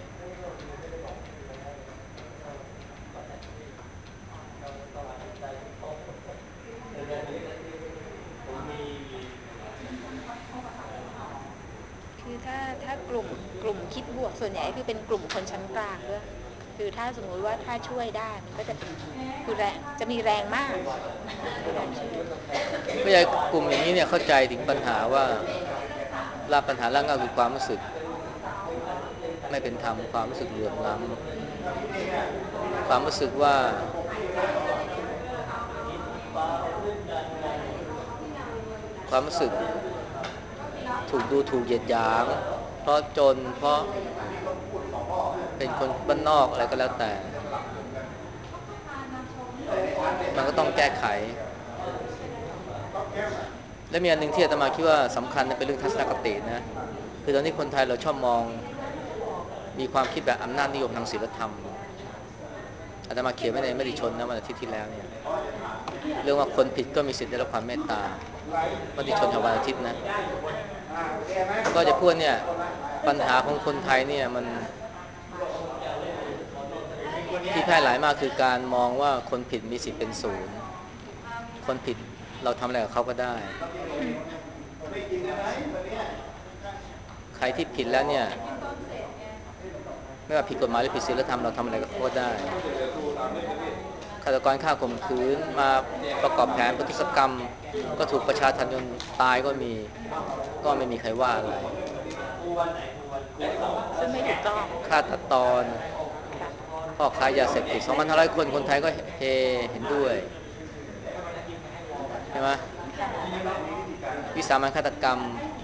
ำคือถ้าถ้ากลุ่มกลุ่มคิดบวกส่วนใหญ่คือเป็นกลุ่มคนชั้นกลางด้วยคือถ้าสมมุติว่าถ้าช่วยได้มันก็จะคือแรงจะมีแรงมากในการช่วยก็อยากกลุ่มอย่างนี้เนี่ยเข้าใจถึงปัญหาว่าลาปัญหาล่างก็คือความรู้สึกไม่เป็นธรรมความรู้สึกเหลื่อมล้ำความรู้สึกว่าความรู้สึกถูกดูถูกเหยียดหยามเพราะจนเพราะเป็นคนบ้านนอกอะไรก็แล้วแต่มันก็ต้องแก้ไขและมีอันหนึ่งที่อาตมาคิดว่าสำคัญนะเป็นเรื่องทัศนคตินะคือตอนนี้คนไทยเราชอบมองมีความคิดแบบอำนาจนิยมทางศีลธรรมอาตมาเขียนไว้ในมติชนนะวันอาทิตย์ที่แล้วเนี่ยเรื่องว่าคนผิดก็มีสิทธิ์ได้รับความเมตตามติชนแห่งวันอาทิตย์นะก็จะพูดเนี่ยปัญหาของคนไทยเนี่ยมันที่แพร่หลายมากคือการมองว่าคนผิดมีสิทธิ์เป็นศูนย์คนผิดเราทำอะไรกับเขาก็ได้ใครที่ผิดแล้วเนี่ยไม่ว่าผิดกฎหมายหรือผิดศีลธรรมเราทำอะไรกับเขาก็ได้ฆาตกรฆ่าข่มขืนมาประกอบแผนประทุษกรรมก็ถูกประชาทัณฑ์จนตายก็มีก็ไม่มีใครว่าอะไรซึ่งไม่ถูกต้องฆ่าตัดตอนพ่อค้ายาเสพติด สองพันห้าร้อย คนคนไทยก็เฮเห็นด้วยใช่ไหมวิสามันฆาตกรรม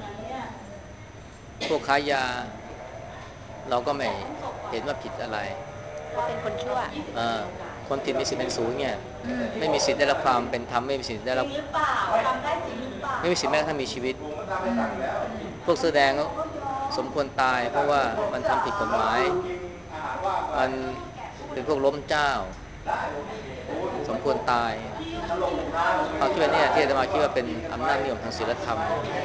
พวกค้ายาเราก็ไม่เห็นว่าผิดอะไรก็เป็นคนชั่วคนผิดมีสิทธิ์เป็นศูนย์ไงไม่มีสิทธิ์ได้รับความเป็นธรรมไม่มีสิทธิ์ได้รับไม่มีสิทธิ์แม้กระทั่งมีชีวิตพวกแสดงก็สมควรตายเพราะว่ามันทำผิดกฎหมายมันเป็นพวกล้มเจ้าสมควรตายความคิดแบบนี้ที่อาตมาคิดว่าเป็นอำนาจนิยมทางศีลธรรม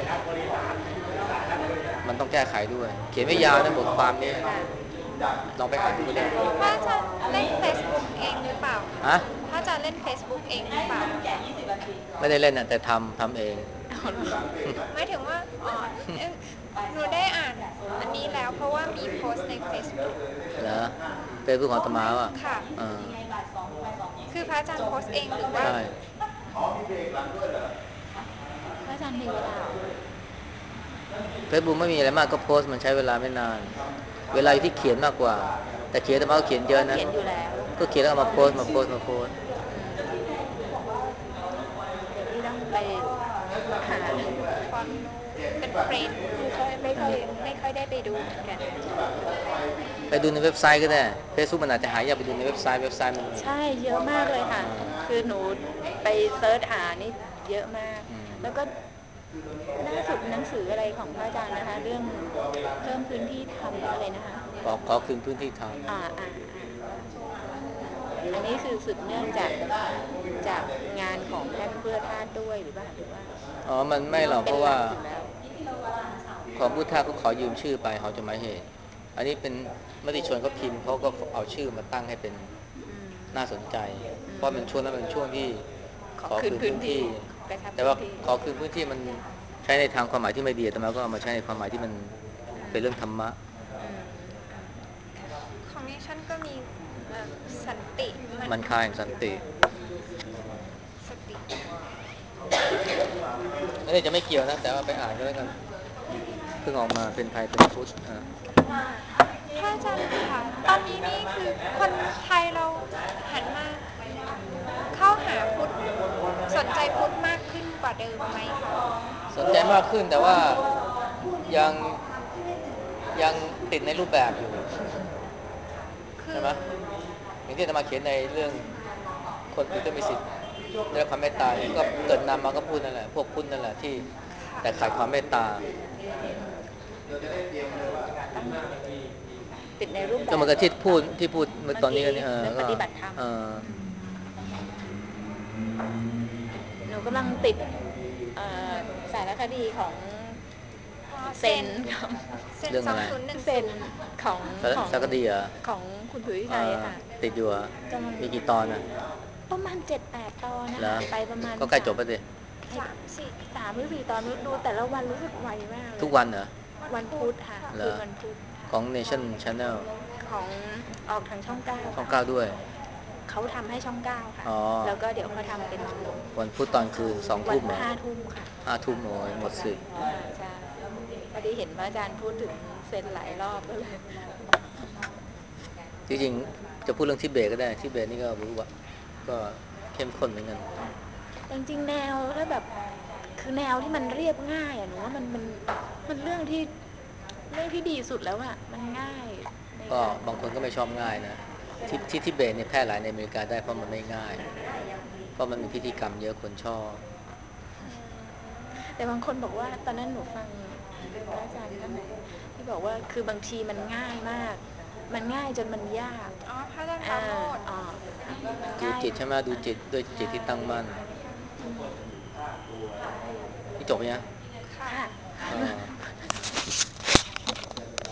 มันต้องแก้ไขด้วยเขียนไม่ยาวนะบทความนี้ลองไปอ่านดูก็ได้พระอาจารย์เล่น Facebook เองหรือเปล่าฮะพระอาจารย์เล่น Facebook เองหรือเปล่าไม่ได้เล่นนะแต่ทำทำเองหมายถึงว่าอ๋อหนูได้อ่านอันนี้แล้วเพราะว่ามีโพสต์ใน Facebook เหรอเฟซบุ๊กของอาตมาว่ะค่ะคือพระอาจารย์โพสต์เองหรือว่าใช่พระอาจารย์มีเวลาเฟซบุ๊กไม่มีอะไรมากก็โพสต์มันใช้เวลาไม่นานเวลาอยู่ที่เขียนมากกว่าแต่เขียนอาตมาก็เขียนเยอะนะเขียนอยู่แล้วก็เขียนแล้วเอามาโพสต์มาโพสต์มาโพสต์เดี๋ยวนี้ต้องไปหาฟอลโล่เป็นเฟรนด์ไม่ค่อยไม่ค่อยไม่ค่อยได้ไปดูเหมือนกันไปดูในเว็บไซต์ก็ได้เฟซบุ๊กมันอาจจะหายากไปดูในเว็บไซต์เว็บไซต์มันใช่เยอะมากเลยค่ะคือหนูไปเซิร์ชหานี่เยอะมากแล้วก็ล่าสุดหนังสืออะไรของพระอาจารย์นะคะเรื่องเพิ่มพื้นที่ทำอะไรนะคะขอขอคืนพื้นที่ทางอ่าอ่าอ่าอันนี้คือสืบเนื่องจากจากงานของท่านพุทธทาสด้วยหรือเปล่าหรือว่าอ๋อมันไม่หรอกเพราะว่าของพุทธะเขาขอยืมชื่อไปหอจดหมายเหตุอันนี้เป็นมติชนเขาพิมพ์เขาก็เอาชื่อมาตั้งให้เป็นอืมน่าสนใจเพราะมันช่วงนั้นเป็นช่วงที่ขอขอคืนพื้นที่กระชับแต่พื้ว่านที่ขอคืนพื้นที่มันใช้ในทางความหมายที่ไม่ดีแต่มาก็เอามาใช้ในความหมายที่มันเป็นเรื่องธรรมะอืมของดิฉันก็มีเอ่อสันติมันคายแห่งสันติสติอันนี้จะไม่เกี่ยวนะแต่ว่าไปอ่านก็แล้วกันเพิ่งออกมาเป็นไทยเป็นพุทธอ่าพระอาจารย์ค่ะตอนนี้นี่คือคนไทยเราหันมาเข้าหาพุทธสนใจพุทธมากขึ้นกว่าเดิมไหมคะสนใจมากขึ้นแต่ว่ายังยังติดในรูปแบบอยู่คือใช่ไหมอย่างที่จะมาเขียนในเรื่องคนอื่นก็มีสิทธิ์ได้รับความเมตตาเนี่ยก็เกิดนำมาก็พูดนั่นแหละพวกพุทธนั่นแหละที่แต่ขาดความเมตตาติดในรูปแบบก็เหมือนกับที่พูดที่พูดเมื่อตอนนี้กันเออเรื่องปก็ฏิบัติธรรมเออหนูกำลังติดสารคดีของเซนเซนเรื่องอะไรสองศูนย์หนึ่งเซนของของสักดีเหรอของคุณสุวิชัยค่ะติดอยู่เหรอมีกี่ตอนอ่ะประมาณเจ็ดแปดตอนนะคะไปประมาณก็ใกล้จบไปสิสามสี่สามหรือสี่ตอนดูแต่ละวันรู้สึกไวมากเลยทุกวันเหรอวันพุธค่ะคืนวันพุธของ Nation Channel ของออกทางช่องเก้าช่องเก้าด้วยเขาทำให้ช่องเก้าค่ะอ๋อแล้วก็เดี๋ยวเขาทำเป็นวันพุธตอนคืนสองทุ่มเหรอห้าทุ่มค่ะห้าทุ่มโอ้ยหมดสิทธิ์ใช่พอดีเห็นว่าอาจารย์พูดถึงเซนหลายรอบก็เลยจริงๆจะพูดเรื่องทิเบตก็ได้ทิเบตนี่ก็รู้ว่าก็เข้มข้นเหมือนกันจริงๆแนวถ้าแบบคือแนวที่มันเรียบง่ายอ่ะหนูว่ามันมันมันเรื่องที่เรื่องที่ดีสุดแล้วอ่ะมันง่ายก็บางคนก็ไม่ชอบง่ายนะที่ที่ทิเบตนี่แพร่หลายในอเมริกาได้เพราะมันไม่ง่ายเพราะมันมีพิธีกรรมเยอะคนชอบแต่บางคนบอกว่าตอนนั้นหนูฟังพระอาจารย์ท่านไหนที่บอกว่าคือบางทีมันง่ายมากมันง่ายจนมันยากอ๋อพระอาจารย์ปราโมทย์อ๋อดูจิตใช่ไหมดูจิตด้วยจิตที่ตั้งมั่นนี่จบไหมฮะค่ะอ่า